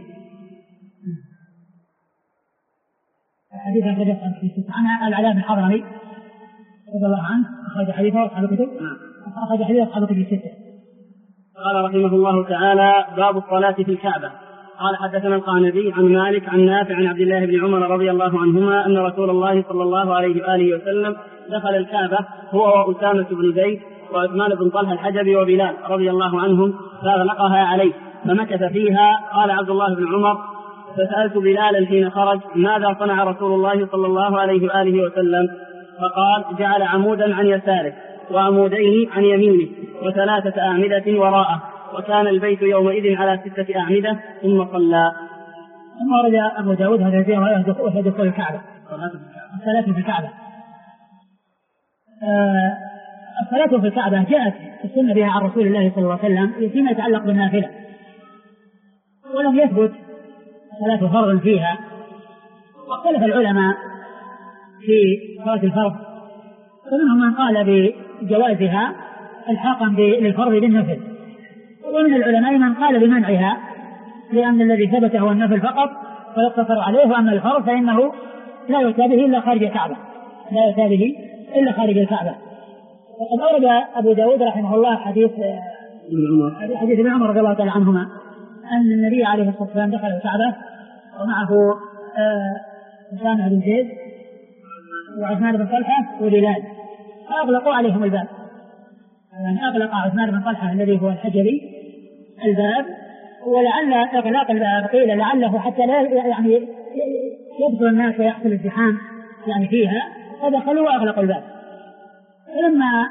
حديث أخرجه أصحاب الكتب الستة. عن العلاء بن حضرمي رضي الله عنه أخرج حديثه أصحاب الكتب الستة. قال رحمه الله تعالى: باب الصلاة في الكعبة. قال حدثنا القعنبي عن مالك عن نافع عن عبد الله بن عمر رضي الله عنهما أن رسول الله صلى الله عليه وآله وسلم دخل الكعبة هو وأسامة بن زيد وعثمان بن طلحة الحجبي وبلال رضي الله عنهم، فأغلقها عليه فمكث فيها. قال عبد الله بن عمر: فسألت بلالا حين خرج ماذا صنع رسول الله صلى الله عليه وآله وسلم؟ فقال: جعل عمودا عن يساره وعمودين عن يمينه و3 أعمدة وراءه، وكان البيت يومئذ على 6 أعمدة ثم صلى. ثم ورد أبو داود هذا وهي دخول الكعبة، الصلاة في الكعبة. الصلاة في الكعبة جاءت السنة بها عن رسول الله صلى الله عليه وسلم فيما يتعلق بالنافلة، ولم يثبت صلاة فرض فيها. واختلف العلماء في صلاة الفرض، فمنهم من قال بجوازها الحاقا للفرض بالنفل، ومن العلماء من قال بمنعها لأن الذي ثبت هو النفل فقط فيقتصر عليه، وأما الفرض فإنه لا يؤتى به إلا خارج الكعبة، لا يؤتى به إلا خارج الكعبة. وقد أورد أبو داود رحمه الله حديث ابن عمر رضي الله تعالى عنهما أن النبي عليه الصلاة والسلام دخل الكعبة ومعه أسامة بن زيد وعثمان بن طلحة وبلال، فأغلقوا عليهم الباب، يعني أغلق عثمان بن طلحة الذي هو الحجري الباب، ولعل إغلاق الباب قيل لعله حتى لا يعني يبدو الناس ويحصل ازدحام يعني فيها، فدخلوا وأغلقوا الباب. فلما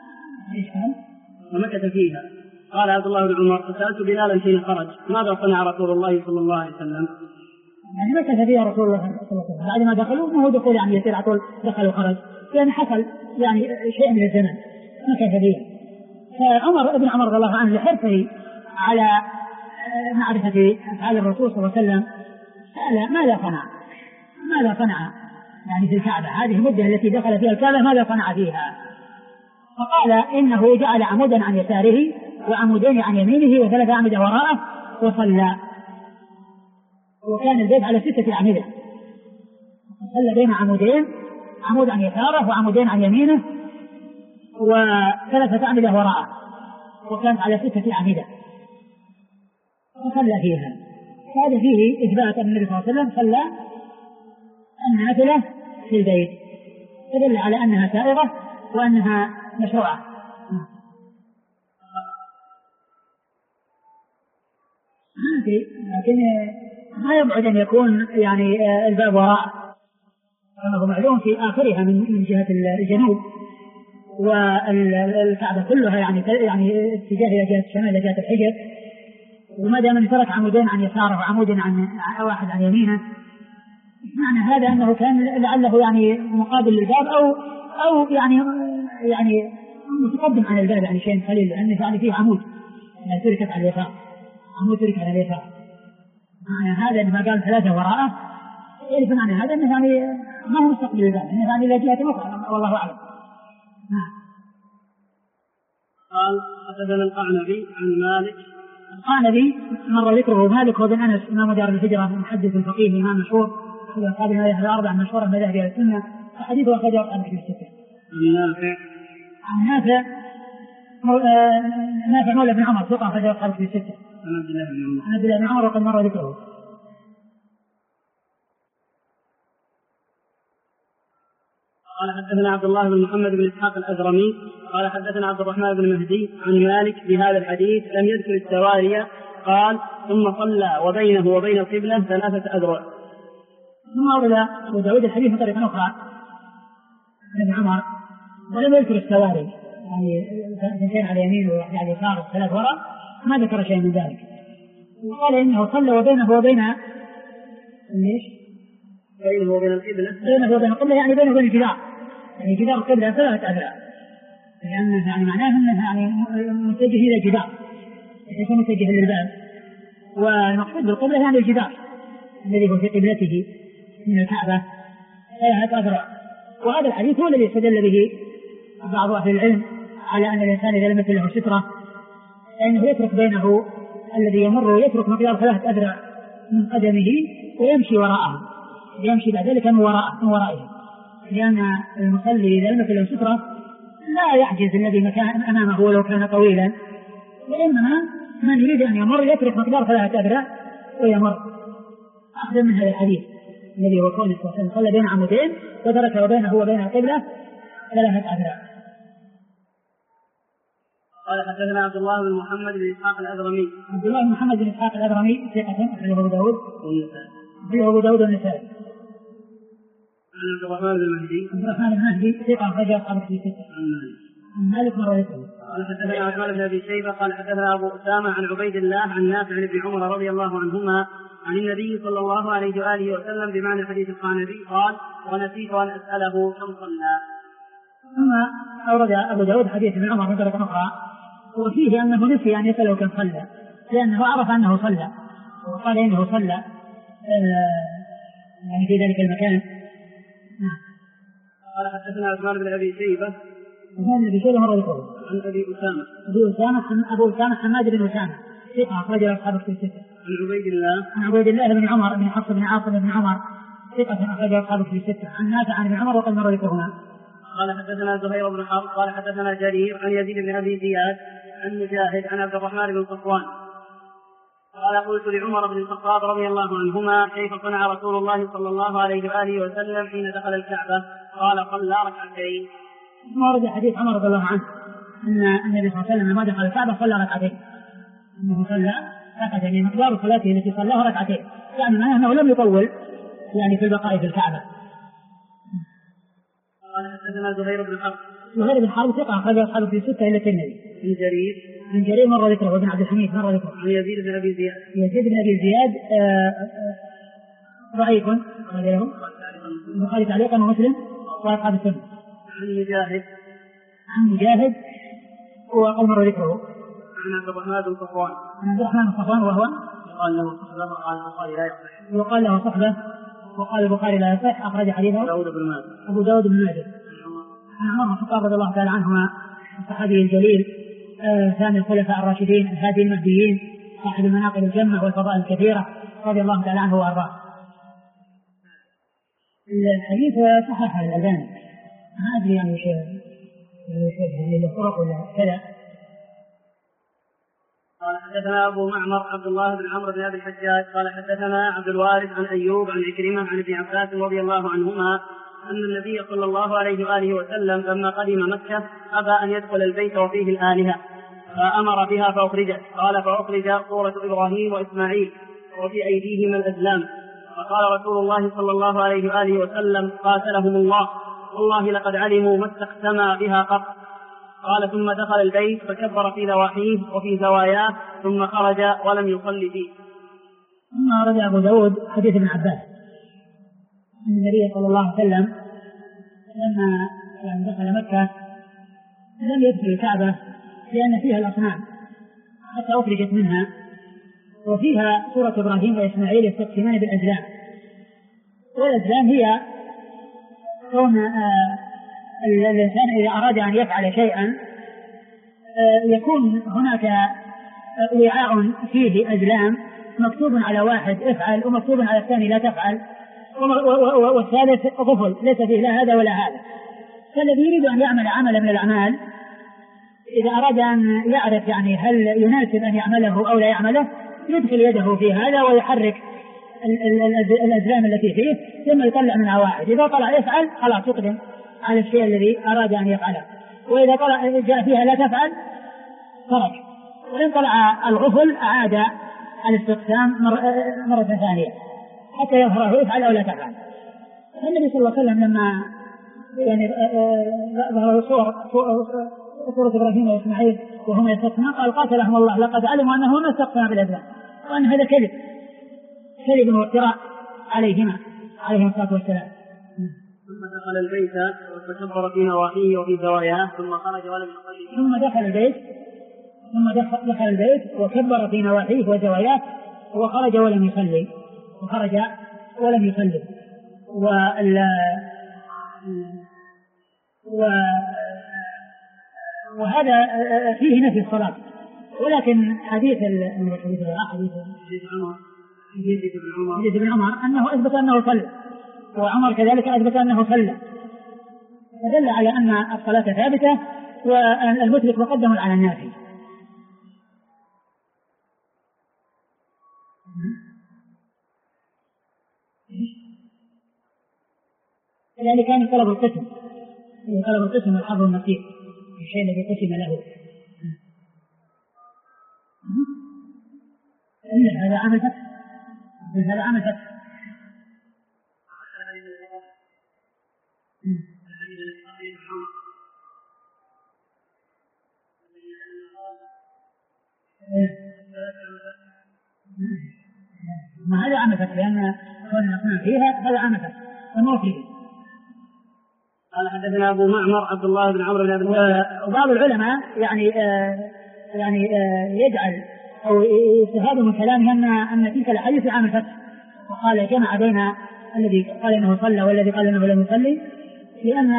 ومكث فيها قال عبد الله بن عمر فسألت بلالا حين خرج ماذا صنع رسول الله صلى الله عليه وسلم؟ يعني مكث فيها رسول الله صلى الله عليه وسلم بعد ما دخلوا، ما هو دخول يعني يصير على طول دخل وخرج، يعني حصل يعني شيء من الزمن مكث فيها. فعمر ابن عمر رضي الله عنه لحرصه على معرفة أفعال الرسول صلى الله عليه وسلم سأل ماذا صنع يعني في الكعبة هذه المدة التي دخل فيها الكعبة، ماذا صنع فيها؟ فقال إنه جعل عمودا عن يساره وعمودين عن يمينه وثلاث أعمدة وراءه وصلى، وكان البيت على 6 أعمدة، صلى بين عمودين، عمود عن يساره وعمودين عن يمينه وثلاثة أعمدة وراءه، وكانت على 6 أعمدة وصلى فيها. هذا فيه إثبات أن النبي صلى الله عليه وسلم صلى النافلة في البيت، تدل على أنها سائغة وأنها مشروعة. لكن ما يبعد أن يكون يعني الباب وراء، فهو معلوم في آخرها من جهة الجنوب، والكعبة كلها يعني اتجاه إلى جهة الشمال إلى جهة الحجر، وما دام من ترك عمودين عن يساره وعمود عن واحد عن يمينه، معنى هذا أنه كان لعله يعني مقابل للباب أو يعني متقدم عن الباب يعني شيء قليل، لأنه يعني فيه عمود يعني تركت على اليسار، عمود ترك على اليسار. معنى هذا لما قال 3 وراءه يعرف معنى هذا أنه يعني ما هو مستقبل الباب، أنه يعني إلى جهة أخرى والله أعلم. قال حدثنا القعنبي عن مالك. القعنبي مر ذكره مالك وابن أنس إمام دار الهجرة محدث الفقيه إمام مشهور في أصحاب المذاهب الأربع مشهورة مذاهب أهل السنة، وحديثه أخرجه أصحاب الكتب الستة. عن نافع مولى بن عمر ثقة أخرجه أصحاب الكتب الستة. عن عبد الله بن عمر وقد مر ذكره. قال حدثنا عبد الله بن محمد بن إسحاق الأزرمي قال حدثنا عبد الرحمن بن مهدي عن مالك بهذا الحديث لم يذكر السواري، قال ثم صلى وبينه وبين القبلة 3 أذرع. ثم أورد أبو داود الحديث من طريقة أخرى ابن عمر ولم يذكر السواري، يعني 2 على اليمين و1 على اليسار و3 وراء، ما ذكر شيء من ذلك. وقال إنه صلى وبينه وبين ليش؟ بينه وبين القبلة، بينه وبين القبلة يعني بينه وبين الجدار، يعني جدار القبلة 3 أذرع، لأنه يعني معناه أنه يعني متجه إلى الجدار، ليس متجه للباب، والمقصود بالقبلة يعني الجدار الذي هو في قبلته من الكعبة 3 أذرع. وهذا الحديث هو الذي استدل به بعض أهل العلم على أن الإنسان إذا لم يكن له سترة فإنه يترك بينه الذي يمر يترك مقدار 3 أذرع من قدمه ويمشي وراءه، يمشي بعد ذلك من ورائه، لأن المصلي إذا لم يكن له سترة لا يحجز الذي مكان أمامه ولو كان طويلا، وإنما من يريد أن يمر يترك مقدار 3 أذرع ويمر، أخذ من هذا الحديث الذي هو كونه صلى بين عمودين وترك بينه وبين القبلة 3 أذرع. قال حدثنا عبد الله بن محمد بن إسحاق الأزرمي. عبد الله بن محمد بن إسحاق الأزرمي ثقة أخرجه أبو داود والنسائي. عن عبد الرحمن بن مهدي. عبد الرحمن بن مهدي ثقة أخرجه أصحاب الكتب الستة. عن مالك مر ذكره. قال حدثنا عثمان بن أبي شيبة قال حدثنا أبو أسامة عن عبيد الله عن نافع بن عمر رضي الله عنهما عن النبي صلى الله عليه وآله وسلم بمعنى حديث القعنبي قال ونسيت أن أسأله كم صلى. ثم أورد أبو داود حديث ابن عمر من طريقة أخرى وفيه أنه نسي أن يسأله كم صلى لأنه عرف أنه صلى وقال إنه صلى يعني في ذلك المكان. قال حدثنا عثمان بن أبي شيبة عثمان بن أبي شيبة مرة يقول عن أبي أسامة أبو أسامة حماد بن أسامة ثقة أخرج له أصحاب الكتب الستة. عن عبيد الله بن عمر بن حفص بن عاصم بن عمر ثقة أخرج له أصحاب الكتب الستة. عن نافع عن ابن عمر وقد مر ذكرهما. قال حدثنا زهير بن حرب قال حدثنا جرير عن يزيد بن أبي زياد عن مجاهد عن عبد الرحمن بن صفوان قال قلت لعمر بن الخطاب رضي الله عنهما كيف صنع رسول الله صلى الله عليه وآله وسلم حين دخل الكعبة؟ قال صلى ركعتين. ورد حديث عمر رضي الله عنه أن النبي صلى الله عليه وسلم لما دخل الكعبة صلى ركعتين. أنه صلى ركعتين مقدار صلاته التي صلاها ركعتين يعني معناه أنه لم يطول يعني في البقاء في الكعبة. قال حدثنا زهير بن حرب ثقة أخرج أصحابه في ستة إلى الترمذي. عن جرير مر ذكره وابن عبد الحميد مر ذكره. عن يزيد بن أبي زياد ضعيف غيره البخاري تعليقا ومسلم وأصحاب السنة. عن مجاهد وقد مر ذكره. عن عبد الرحمن بن صفوان وهو يقال له صحبة وقال البخاري لا يصح أخرج حديثه أبو داود بن ماجه. عن عمر بن الخطاب رضي الله تعالى عنهما الصحابي الجليل ثاني الخلفاء الراشدين الهادي المهديين صاحب المناقب الجمة والفضائل الكثيرة رضي الله تعالى عنه وأرضاه. الحديث صحح الأذان ما أدري يعني شيء الطرق ولا كذا. قال حدثنا أبو معمر عبد الله بن عمرو بن أبي الحجاج قال حدثنا عبد الوارث عن أيوب عن عكرمة عن ابن عباس رضي الله عنهما أن النبي صلى الله عليه وآله وسلم لما قدم مكة أبى أن يدخل البيت وفيه الآلهة فأمر بها فأخرجت. قال فأخرج صورة إبراهيم وإسماعيل وفي أيديهما الأزلام فقال رسول الله صلى الله عليه وآله وسلم قاتلهم الله والله لقد علموا ما استقسما بها قط. قال ثم دخل البيت فكبر في نواحيه وفي زواياه ثم خرج ولم يصلي فيه. ثم رد أبو داود حديث ابن عباس أن النبي صلى الله عليه وسلم لما دخل مكة لم يدخل الكعبة لأن فيها الأصنام حتى أخرجت منها وفيها صورة إبراهيم وإسماعيل يستقسمان بالأزلام. والأزلام هي كون الإنسان إذا أراد أن يفعل شيئا يكون هناك وعاء فيه أزلام مكتوب على واحد افعل ومكتوب على الثاني لا تفعل والثالث غفل ليس فيه لا هذا ولا هذا. فالذي يريد أن يعمل عملا من الأعمال إذا أراد أن يعرف يعني هل يناسب أن يعمله أو لا يعمله يدخل يده في هذا ويحرك الأزلام التي فيه ثم يطلع منها واحد. إذا طلع يفعل خلاص يقدم على الشيء الذي أراد أن يفعله وإذا طلع جاء فيها لا تفعل ترك وإن طلع الغفل أعاد الاستقسام مرة ثانية حتى يظهره يفعل أو لا تفعل. النبي صلى الله عليه وسلم لما يعني ظهر صورة إبراهيم وإسماعيل وهم يستقسمان قال قاتلهم الله لقد علموا أنه ما استقسم بالأزلام وأن هذا كذب وافتراء عليهم الصلاة والسلام. ثم دخل البيت وكبر في نواحيه وفي زواياه ثم خرج ولم يصلي. ثم دخل البيت وكبر في نواحيه وزواياه وخرج ولم يصلي وهذا فيه نفي الصلاة. ولكن حديث ابن عمر أنه أثبت أنه صلى وعمر كذلك أثبت أنه صلى فدل على أن الصلاة ثابتة والمشرك مقدم على النافي. يعني كان طلب القسم الحظ النصيب الشيء الذي قسم له. هذا عمل فتح ما هذا عمل فتح لأن كون الأصنام فيها هذا عمل فتح فما فيه قال حدثنا أبو معمر عبد الله بن عمرو بن أبي الحجاج. وبعض العلماء يعني يجعل أو يستفاد من كلامه أن تلك الأحاديث في عام الفتح، وقال جمع بين الذي قال إنه صلى والذي قال إنه لم يصلي، لأن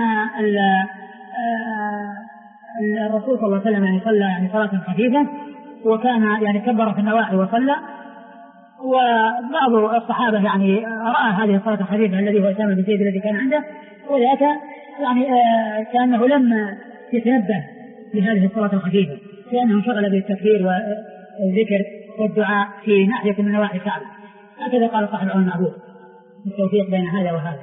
الرسول صلى الله عليه وسلم يعني صلى يعني صلاة خفيفة، وكان يعني كبر في النواحي وصلى، وبعض الصحابة يعني رأى هذه الصلاة الخفيفة الذي هو أسامة بن زيد الذي كان عنده، وذاك يعني كأنه لم يتنبه لهذه الصلاة الخفيفة، لأنه انشغل بالتكبير والذكر والدعاء في ناحية من نواحي الكعبة. هكذا قال صاحب العون المعبود، التوفيق بين هذا وهذا.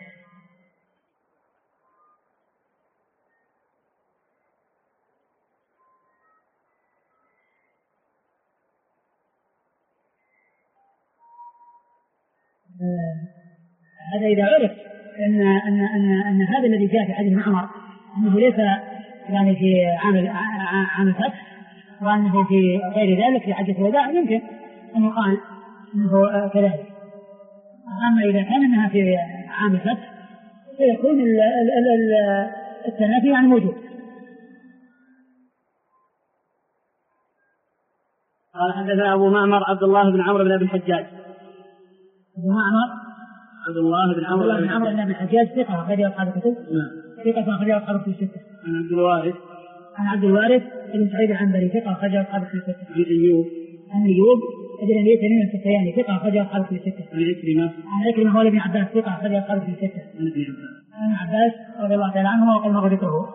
هذا إذا عرف أن هذا الذي جاء في حديث معمر أنه ليس يعني في عام الفتح، وأنه في غير ذلك في حجة الوداع، يمكن أن يقال أنه كذلك. أما إذا كان أنها في عام الفتح فيكون التنافي يعني موجود. قال حدثنا أبو معمر عبد الله بن عمرو بن أبي الحجاج. أبو معمر عبد الله بن عمرو بن أبي الحجاج ثقة أخرجه أصحاب الكتب. ثقة أخرجه أصحاب الكتب الستة. عن عبد الوارث. عن عبد الوارث بن سعيد العنبري ثقة أخرجه أصحاب الكتب الستة. عن أيوب. عن أيوب ابن أبي تميم السختياني ثقة أخرجه أصحاب الكتب الستة. عن عكرمة. عن عكرمة هو ابن عباس ثقة أخرجه أصحاب الكتب الستة. عن عباس رضي الله تعالى عنه وقد مر ذكره.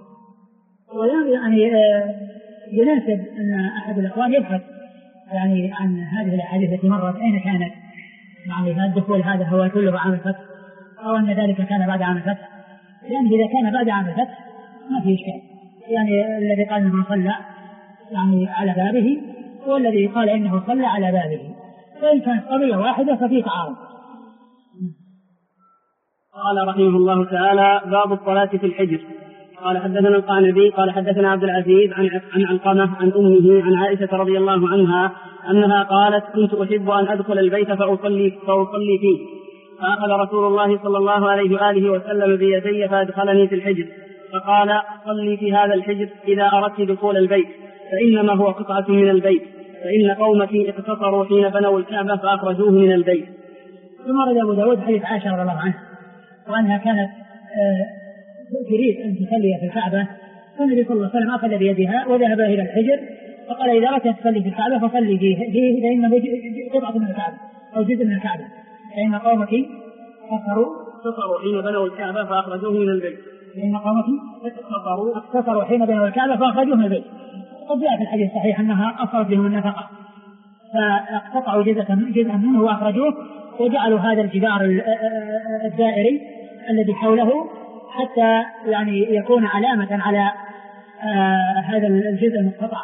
يعني يناسب أن أحد الأخوان يبحث يعني عن هذه الأحاديث التي مرت أين كانت، يعني هذا الدخول هذا هو كله عام الفتح أو أن ذلك كان بعد عام الفتح، لأن إذا كان بعد عام الفتح ما في إشكال، يعني الذي قال إنه صلى يعني على بابه والذي قال إنه صلى على بابه، فإن كانت قضية واحدة ففي تعارض. قال رحمه الله تعالى: باب الصلاة في الحجر. قال حدثنا القعنبي قال حدثنا عبد العزيز عن علقمة عن أمه عن عائشة رضي الله عنها أنها قالت: كنت أحب أن أدخل البيت فأصلي فيه، فأخذ رسول الله صلى الله عليه وآله وسلم بيدي فأدخلني في الحجر، فقال: صلي في هذا الحجر إذا أردت دخول البيت، فإنما هو قطعة من البيت، فإن قومك اقتصروا حين بنوا الكعبة فأخرجوه من البيت. ثم رد أبو داود حديث عائشة رضي الله عنها وأنها كانت تريد أن تصلي في الكعبة، فالنبي صلى الله عليه وسلم أخذ بيدها وذهب إلى الحجر فقال: إذا أردت أن تصلي في الكعبة فصلي فيه فإنه قطعة من الكعبة أو جزء من الكعبة، فإن قومك اقتصروا حين بنوا الكعبة فأخرجوه من البيت. فإن قومك اقتصروا حين بنوا الكعبة فأخرجوه من البيت. قد جاء في الحديث الصحيح أنها أصرت بهم النفقة فاقتطعوا جزءا منه وأخرجوه وجعلوا هذا الجدار الدائري الذي حوله حتى يعني يكون علامة على هذا الجزء المقتطع.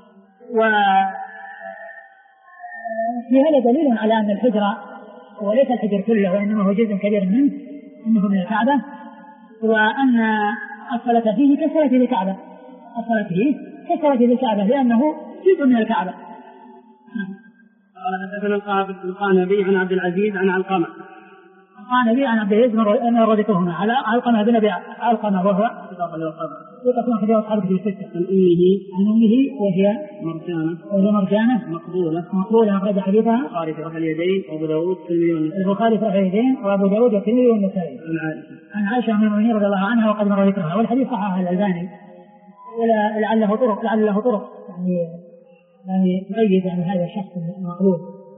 وفي هذا دليل على أن الحجر وليس الحجر كله وإنما هو جزء كبير منه إنه من الكعبة، وأن الصلاة فيه كالصلاة في الكعبة، الصلاة فيه كالصلاة في الكعبة لأنه جزء من الكعبة. قال حدثنا القعنبي عن عبد العزيز عن علقمة. القعنبي عن عبد العزيز من ردتهما على علقمة بن أبي علقمة وهو ثقة أخرجه أصحاب الكتب الستة. عن أمه وهي مرجانة مقبولة أخرج حديثها البخاري في رفع اليدين وأبو داود البخاري في رفع اليدين وأبو داود والترمذي والنسائي. عن عائشة أم المؤمنين رضي الله عنها وقد مر ذكرها، والحديث صححه الألباني ولعله طرق يعني تؤيد يعني هذا الشخص المقبول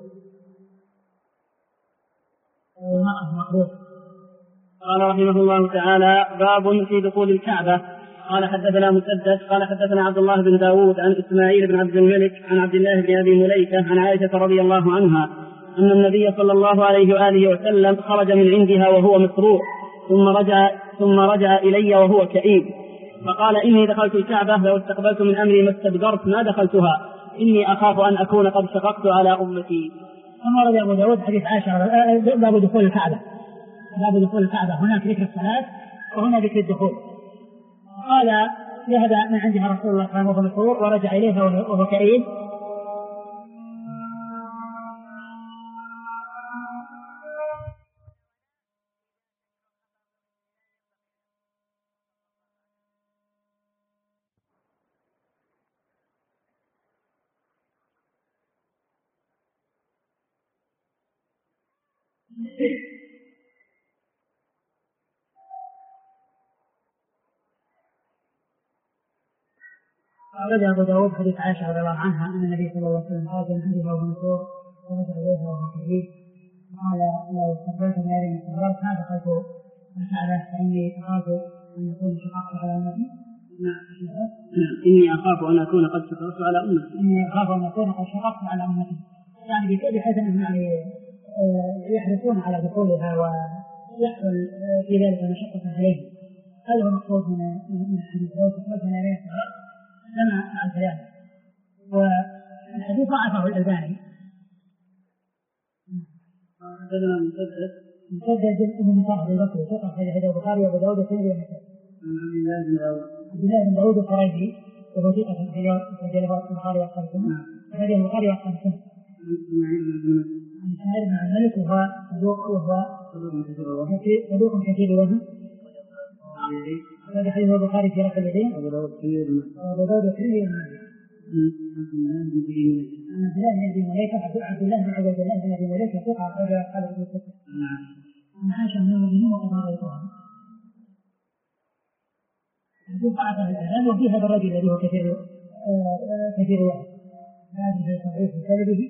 مقبول. قال رحمه الله تعالى: باب في دخول الكعبة. قال حدثنا مسدد قال حدثنا عبد الله بن داود عن إسماعيل بن عبد الملك عن عبد الله بن أبي مليكة عن عائشة رضي الله عنها أن النبي صلى الله عليه وآله وسلم خرج من عندها وهو مسرور ثم رجع إلي وهو كئيب، فقال: إني دخلت الكعبة لو استقبلت من أمري ما استدبرت ما دخلتها، إني أخاف أن أكون قد شققت على أمتي. ثم رد أبو داود حديث عائشة باب دخول الكعبة. هناك ذكر الصلاة وهنا ذكر الدخول. قال: ذهب من عندها رسول الله صلى الله عليه وسلم ورجع إليها وهو كئيب، أخرج أبو داود حديث عائشة رضي الله عنها أن النبي صلى الله عليه وسلم قال من حديث أبو مسعود ونزل إليها وهو كثير قال لو استقبلت من هذه المستقبلات ما دخلت الكعبة فإني أخاف أن يكون شققت على أمتي. إني أخاف أن أكون قد شققت على أمتي. إني أخاف أن أكون قد شققت على أمتي، يعني بحيث أنهم يعني يحرصون على دخولها ويحصل في ذلك مشقة عليهم. هذا هو المقصود من الحديث. لو استقبلت من هذه المستقبلات لما فعلت ذلك. والحديث ضعفه الألباني. حدثنا مسدد بن مصعب البصري ثقة في حديث البخاري وأبو داود والترمذي والنسائي. عبد الله بن داود القريشي وهو ثقة في حديث البخاري وأصحاب السنة. حديث البخاري وأصحاب السنة. عن إسماعيل بن الملك وهو صدوق كثير الوزن. هذا حديث البخاري في رفع اليدين. وأبو داود والترمذي والنسائي. عبد الله بن ابي مليكه عبد الله بن عبد الله بن ابي مليكه ثقه اخرج اصحاب الكتب. عن عائشه ام المؤمنين وقد رايتها. في بعض الاذان وفي هذا الرجل الذي هو كثير وقت هذه تضعيف بسببه.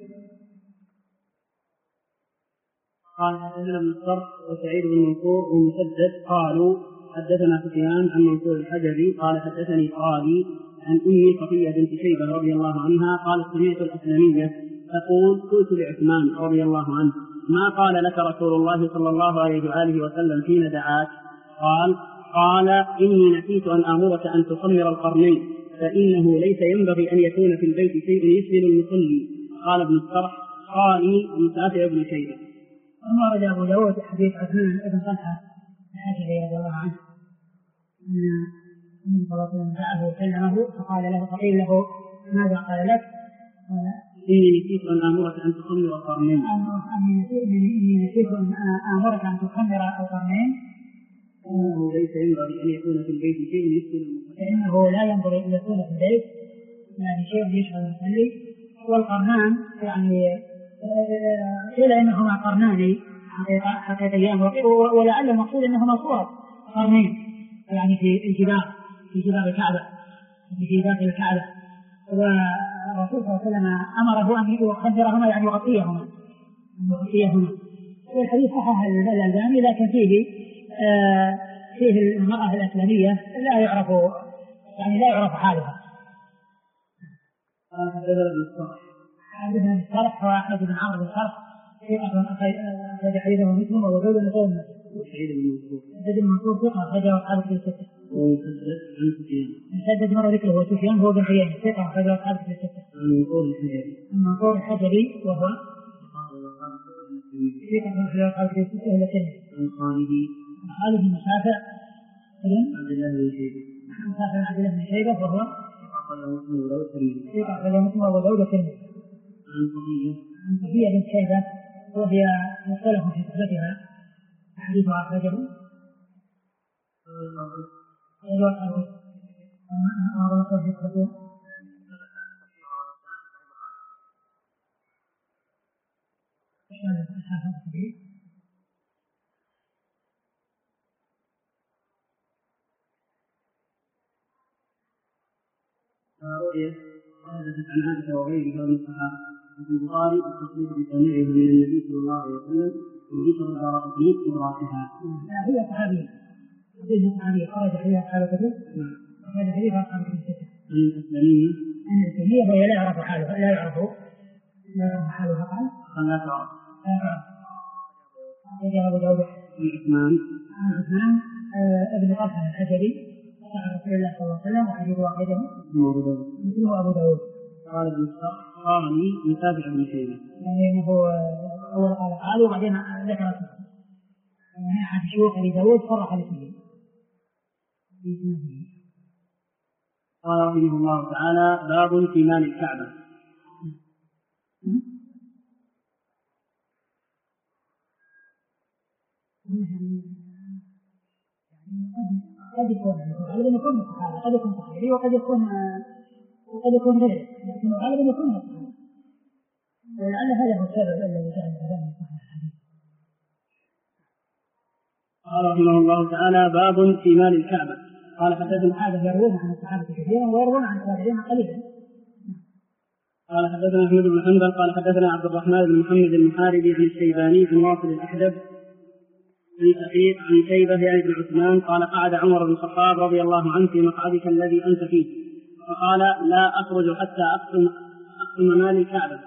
قال حدثنا ابن الصرف وسعيد بن منصور ومسدد قالوا حدثنا سفيان عن منصور الحجري قال حدثني قالي عن أمي صفية بنت شيبة رضي الله عنها قالت سمعت الأسلمية تقول قلت لعثمان رضي الله عنه ما قال لك رسول الله صلى الله عليه وآله وسلم حين دعاك؟ قال إني نسيت أن آمرك أن تخمر القرنين فإنه ليس ينبغي أن يكون في البيت شيء يسلم المصلي. قال ابن الصرح قالي مسافر ابن شيبة. ورد أبو داود حديث عثمان بن طلحة الحجري رضي الله عنه النبي صلى الله عليه وسلم دعاه وكلمه فقال له فقيل له ماذا قال لك؟ قال إني نسيت أن آمرك أن تخمر القرنين. إني نسيت أن آمرك أن تخمر القرنين فإنه ليس ينبغي أن يكون في البيت شيء يشغل المصلي. فإنه لا ينبغي أن يكون في البيت يعني شيء يشغل المصلي. والقرنان يعني قيل إنهما قرنان حقيقيان ولعل المقصود إنهما صور قرنين يعني في جدار الكعبة في داخل الكعبة. والرسول صلى الله عليه وسلم أمره أن يخدرهما يعني يغطيهما. والحديث صحح الألباني لكن فيه المرأة الأسلمية لا يعرف حالها. حدثنا الصرح هو أحمد بن عمرو بن الصرح أخرج حديثه مسلم ووجود لغير مسلم. سعيد بن منصور ثقة أخرجه أصحاب الكتب الستة. مسدد مر ذكره هو سفيان هو بن عيينة ثقة أخرجه أصحاب الكتب الستة. منصور الحجري وهو ثقة أخرجه أصحاب الكتب الستة إلى سنة. خالد بن مسافر عبد الله بن شيبة وهو ثقة أخرجه مسلم وأبو داود والترمذي. عن صفية بنت شيبة وهي مختلف في صفتها حديثها أخرجه عن عائشة وغيرها من الصحابة وفي البخاري التصريح بسماعها من النبي صلى الله عليه وسلم وذكر الدارقطني إدراكها. هي صحابية خرج حديث أصحاب الكتب وخرج حديث أصحاب الكتب. الأسلمية وهي لا يعرف حالها قال لا تعرف. أبو داود عثمان ابن طلحة الحجري عن رسول الله صلى الله عليه وسلم وحديث واحده مثله أبو داود. قال ابن الصرح قالي مسافر ابن شيبة يعني هو أول قال وبعدين ذكر اسمه يعني أحد شيوخ أبي داود صرح باسمه. قال رحمه الله تعالى باب في مال الكعبة. قد يكون غالبا يكون الصحابة قد يكون صحيح وقد يكون غير لكن غالبا يكون الصحابة. ولعل هذا هو السبب الذي جعل الكلام صحيح الحديث قال رحمه الله تعالى: باب في مال الكعبة. قال حدثنا هذا يروون عن الصحابة كثيرا ويروون عن التابعين قليلا. قال حدثنا أحمد بن حنبل قال حدثنا عبد الرحمن بن محمد المحاربي عن الشيباني بن واصل الأحدب عن شقيق عن شيبة يعني بن عثمان قال: قعد عمر بن الخطاب رضي الله عنه في مقعدك الذي أنت فيه، فقال: لا أخرج حتى أقسم مال الكعبة.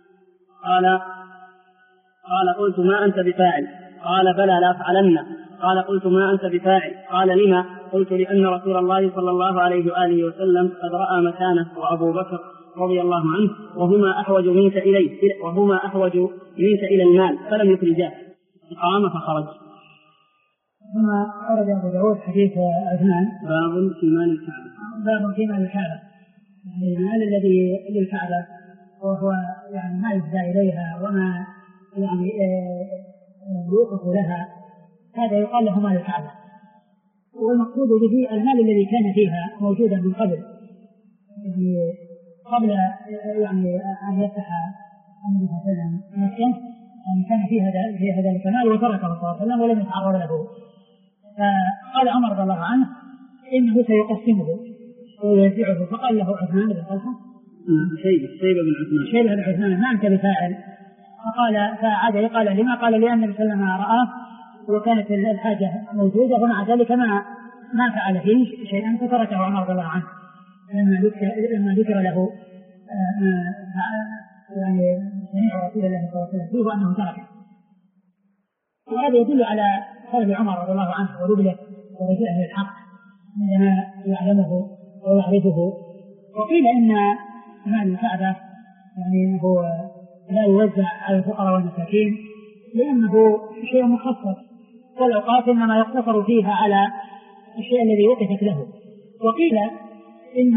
قال: قلت: ما أنت بفاعل؟ قال: بلى لا أفعلن. قال: قلت: ما أنت بفاعل؟ قال: لما؟ قلت: لأن رسول الله صلى الله عليه وآله وسلم قد رأى مكانه وأبو بكر رضي الله عنه وهما أحوج منك إلى المال فلم يخرجاه، قام فخرج. ثم أورد أبو داود حديث عثمان: باب في مال الكعبة. باب في مال الكعبة، يعني المال الذي للكعبة وهو يعني ما يهدى إليها وما يعني يوقف لها، هذا يقال له مال الكعبة. والمقصود به المال الذي كان فيها موجودا من قبل، يعني قبل يعني أن يفتح النبي صلى الله عليه وسلم مكة، يعني كان فيها ذلك المال وتركه صلى الله عليه وسلم ولم يتعرض له. فقال عمر رضي الله عنه: إنه سيقسمه ويوزعه. فقال له عثمان بن طلحة: شيبة بن عثمان: ما أنت بفاعل؟ فعاد قال: لما؟ قال: لأن النبي صلى الله عليه وسلم رآه وكانت الحاجة موجودة ومع ذلك ما فعل فيه شيئا فتركه عمر رضي الله عنه لما ذكر له يعني سمع رسول الله صلى الله عليه وسلم فيه وأنه تركه. وهذا يدل على قول عمر رضي الله عنه ورجله ورجوعه للحق عندما يعلمه ويعرفه. وقيل إن مال الكعبة يعني هو لا يوزع على الفقراء والمساكين لأنه شيء مخصص، والأوقات إنما يقتصر فيها على الشيء الذي وقفت له. وقيل إن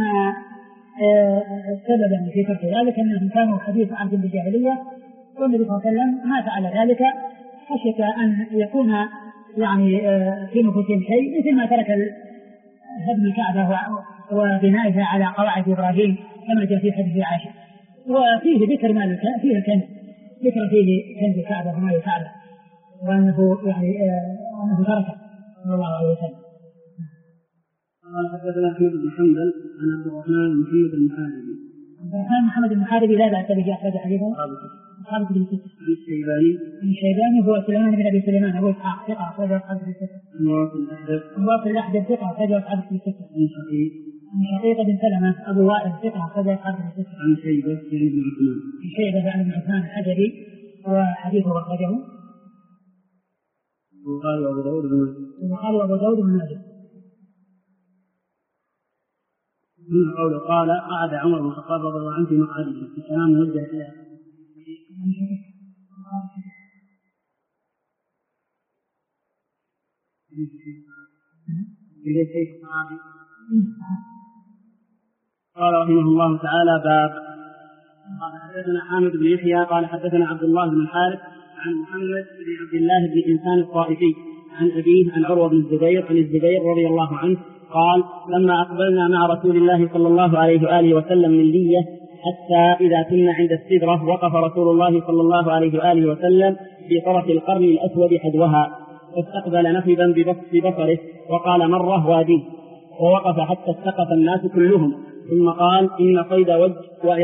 سببا في ترك ذلك أنهم كانوا حديث عهد بالجاهلية والنبي صلى الله عليه وسلم ما فعل ذلك خشية أن يكون يعني في نفوسهم شيء مثل ما ترك هدم الكعبة وبنائها على قواعد إبراهيم كما جاء في حديث عائشة. وفيه ذكر مال فيه الكنز، ذكر فيه كنز الكعبة ومال الكعبة وأنه يعني أنه تركه صلى الله عليه وسلم. قال حدثنا أحمد بن حنبل عن عبد الرحمن بن محمد المحاربي. عبد الرحمن محمد المحاربي لا بأس به، أخرج حديثه خالد بن سكة. الشيباني هو سليمان بن أبي سليمان أبو إسحاق ثقة أخرج أصحاب الستة. واصل الأحدب ثقة أخرج أصحاب الستة. عن شقيق بن سلمة أبو وائل ثقة أخرج أصحاب الستة. عن شيبة بن عثمان الحجري وحديثه أخرجه وقال أبو داود بن ماجه. من قوله قال: قعد عمر بن الخطاب رضي الله عنه في مقعده، الكلام موجه إلى قال رحمه الله تعالى: باب. قال حدثنا حامد بن يحيى قال حدثنا عبد الله بن الحارث عن محمد بن عبد الله بن إنسان الطائفي عن أبيه عن عروة بن الزبير عن الزبير رضي الله عنه قال: لما أقبلنا مع رسول الله صلى الله عليه وآله وسلم من لية حتى إذا كنا عند السدرة وقف رسول الله صلى الله عليه وآله وسلم في طرف القرن الأسود حدوها، فاستقبل نفذا ببصره وقال: مرة وادي، ووقف حتى استقف الناس كلهم، ثم قال: إن صيد وجه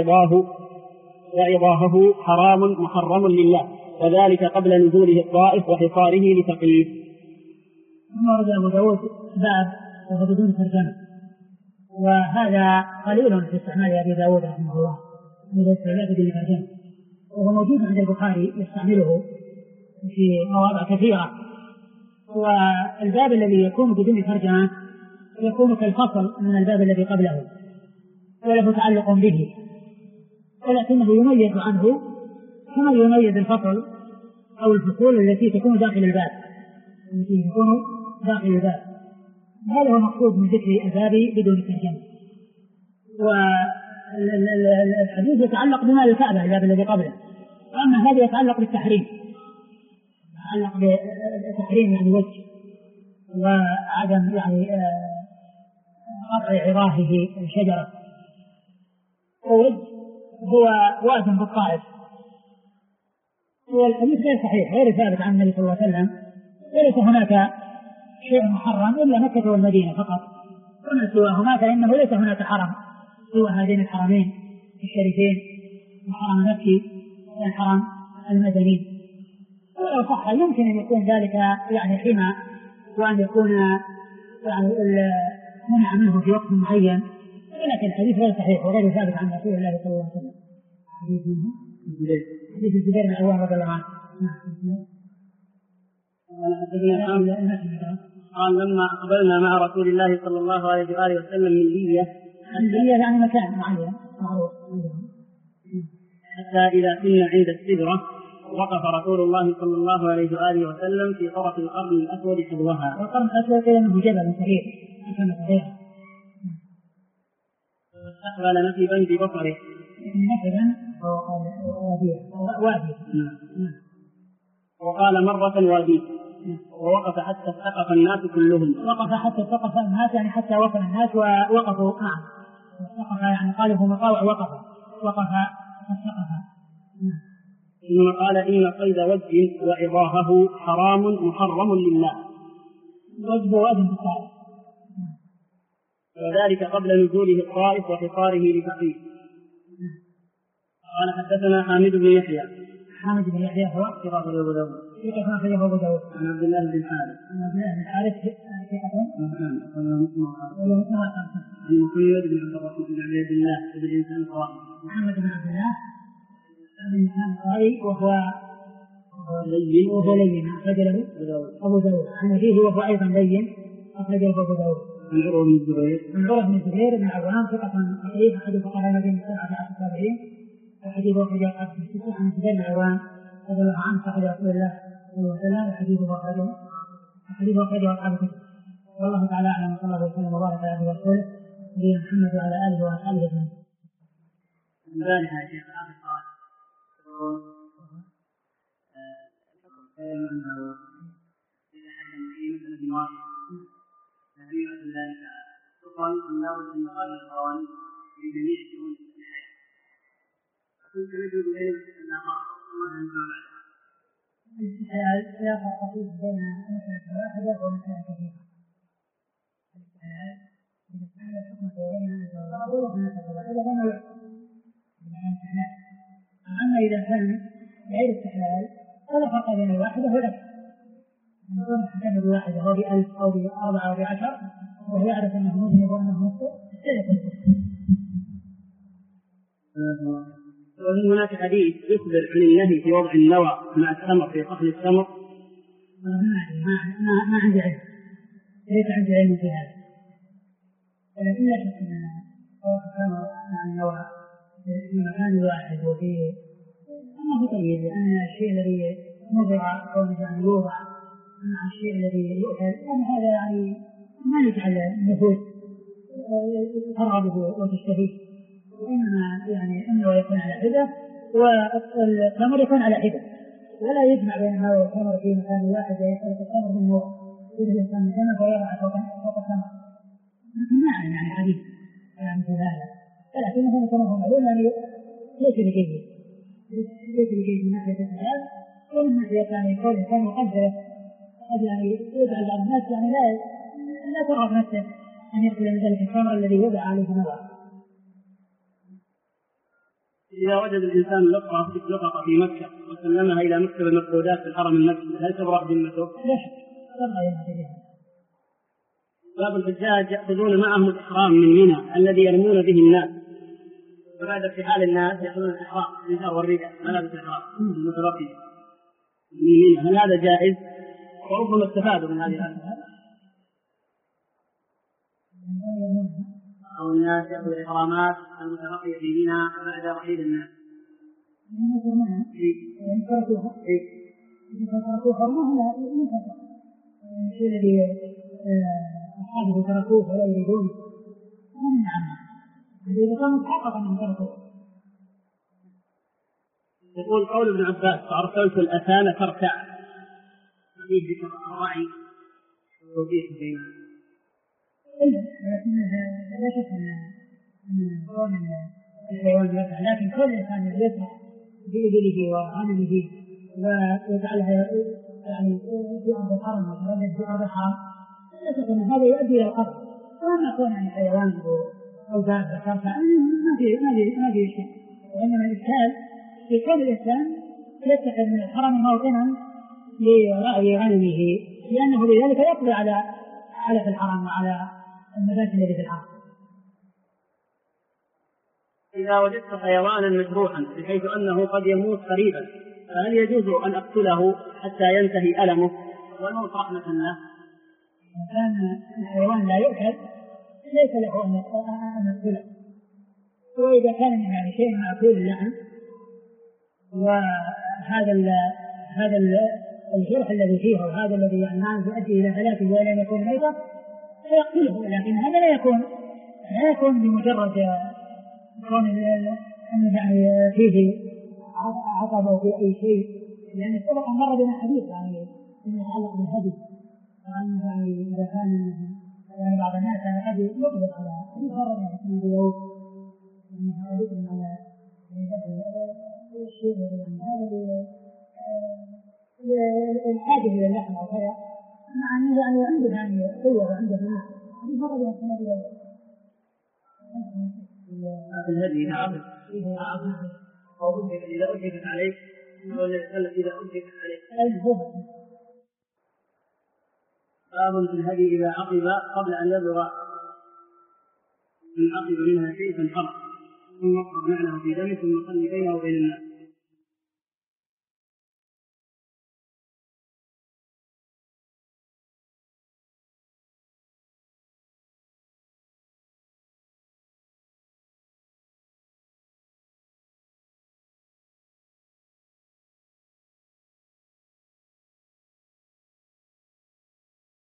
وإضاهه حرام محرم لله، وذلك قبل نزوله الطائف وحصاره لتقليد. ثم ورد أبو داود باب وهو بدون ترجمة، وهذا قليل في استعمال أبي داود رحمه الله من الاستعمال بدون ترجمة، وهو موجود عند البخاري يستعمله في مواضع كثيرة. والباب الذي يكون بدون ترجمة يكون كالفصل من الباب الذي قبله وله تعلق به، ولكنه يميز عنه كما يميز الفصل أو الفصول التي تكون داخل الباب. هذا هو المقصود من ذكر الباب بدون ترجمة. والحديث يتعلق بمال الكعبة الباب الذي قبله، أما هذا يتعلق بالتحريم، يتعلق بالتحريم يعني وجه وعدم يعني قطع عراهه الشجرة، ووجه هو واد بالطائف. والحديث غير صحيح غير ثابت عن النبي صلى الله عليه وسلم، وليس هناك شيء محرم إلا مكة والمدينة فقط، وما سواهما فإنه ليس هناك حرم سوى هذين الحرمين الشريفين، الحرم المكي والحرم المدني. ولو صح يمكن أن يكون ذلك يعني حمى، وأن يكون يعني منع منه في وقت معين، ولكن الحديث غير صحيح وغير ثابت عن رسول الله صلى الله عليه وسلم. حديث منه حديث الزبير بن عوام رضي الله عنه. قال لما أقبلنا مع رسول الله صلى الله عليه وآله وسلم من ليبيا، ليبيا يعني مكان معين معروف، حتى إذا كنا عند السدرة وقف رسول الله صلى الله عليه وآله وسلم في طرف القرن الأسود حذوها. والقرن الأسود منه جبل كبير واستقبل نسبا ببصره وادي، وقال مرة وادي، ووقف حتى استقف الناس كلهم. وقف حتى استقف الناس يعني حتى وصل الناس ووقفوا معه. وقف يعني قال هو مطاوع وقف فاستقف. ثم قال إن صيد وجه وعظاهه حرام محرم لله. وجه وأذن بالطائف، وذلك قبل نزوله الطائف وحصاره لفقيه. قال حدثنا حامد بن يحيى. حامد بن يحيى هو ثقة أبو داود. ثقة أخرجه أبو داود. عن عبد الله بن حارث. عن عبد الله بن حارث ثقة. عن محمد بن عبد الرحمن بن عبد الله بن الإنسان القائم. محمد بن عبد الله بن الإنسان القائم وهو لين أخرج له أبو داود. عن أبيه وهو أيضا لين أخرج له أبو داود. عن عروة بن الزبير. عن عروة بن الزبير بن عوام ثقة صحيح أحد فقهاء المدينة 7 تابعين، وحديثه أخرج أصحاب الستة. عن الزبير بن عوام رضي الله عنه صاحب رسول الله صلى الله عليه وسلم، وحديثه أخرجه أصحاب الكتب. والله تعالى أعلم، صلى الله وسلم وبارك على عبده ورسوله نبينا محمد وعلى آله وأصحابه أجمعين. ذلك يا شيخ آخر قال أنه إذا حكم في مسألة واحدة فهي ذلك تقال أن لا بد من إقامة القوانين في جميع شؤون الحياة. فكنت يجوز كلمة النقاء وما ينفع بعدها. الاستحلال لا فرق فيه بين مسألة واحدة ومسألة كثيرة. الاستحلال إذا استحل الحكم بين مسألة واحدة فإنه يحكم. أما إذا كان غير استحلال فلا فرق بين الواحدة والأكثر. يكون حكم بواحد أو ب1000 أو ب4 أو ب10 وهو يعرف أنه مذنب وأنه مخطئ وفي هناك حديث يخبر عن النهي في وضع النوى مع التمر في قتل التمر. ما عندي علم، ليس عندي علم في هذا، ولكن لا شك أن وضع التمر مع النوى في مكان واحد وفي أما في طيب لأن الشيء الذي نزع أو يعني يوضع مع الشيء الذي يؤكل يعني هذا يعني ما يجعل النفوس ترغبه وتشتهيه، وإنما يعني أنه يكون على حدة والتمر يكون على حدة، ولا يجمع بين النوى والتمر في مكان واحد ويخلق التمر من نوع إذا الإنسان من جنة ويضع فوق التمر. ما أعلم يعني حديث يعني في هذا، ولكن مثلا كما هو معلوم يعني ليس بجيد من ناحية الحلال، ومن ناحية يعني كل إنسان يقدر قد يعني يجعل بعض الناس يعني لا ترغب نفسه أن يأكل من ذلك التمر الذي يوضع عليه نوى. إذا وجد الإنسان لقطة في مكة وسلمها إلى مكتب المفقودات في الحرم المكي هل تبرأ ذمته؟ لا شك تبرأ ذمته. باب الحجاج يأخذون معهم الإحرام من منى الذي يرمون به الناس، وبعد ارتحال الناس يأخذون الإحرام الإزار والرداء ملابس الإحرام المتبقية من منى. هل هذا جائز؟ وربما استفادوا من هذه الآية. أو الناس يأخذوا الإحرامات المتبقية في منى بعد رحيل الناس. الشيء الذي أصحابه تركوه ولا يريدون ومن عنه الذي كانوا متحقق أنهم تركوه. يقول قول ابن عباس فأرسلت الأثان ترتع فيه ذكر الراعي وتوجيه بينه. لكن لا شك أن كون الحيوان يرتع، لكن كل إنسان يرتع بإبله وغنمه ويجعلها يعني في أرض الحرم وتردد في أرض الحرم لا تكون هذا يؤدي إلى القتل. وأما كون يعني حيوان أو دابة ترفع ما في شيء. وإنما الإشكال في كون الإنسان يتخذ من الحرم موطنا لرعي غنمه، لأنه بذلك يقضي على في الحرم وعلى النبات الذي في الحرم. إذا وجدت حيوانا مجروحا بحيث أنه قد يموت قريبا، فهل يجوز أن أقتله حتى ينتهي ألمه والموت رحمة له؟ إن كان الحيوان لا يؤكل ليس له أن يقتله. وإذا كان يعني شيء مأكول اللحم وهذا الجرح الذي فيه وهذا الذي يعني يؤدي إلى هلاكه ولا يكون ميتا فيقتله، لكن هذا لا يكون بمجرد كون يعني فيه عقب أو في أي شيء، يعني سبق مر بنا حديث يعني فيما يتعلق بالهدي، وأن يعني إذا كان يعني بعض الناس أنا هدي يقبل على مر بنا اسمه بيوت يعني هذا يقبل على الشيء يعني هذا الحاجة إلى اللحم أو كذا مع أنه يعني عنده يعني قوة وعنده فلوس هذه مر بنا اسمه بيوت. الهدي نعم أو إذا أجبت عليك إذا أجبت عليك باب في الهدي إذا عقب قبل أن يبلغ من عقب منها شيء فانحرق ثم اقرأ معناه في دمه ثم صلي بينه وبين الناس.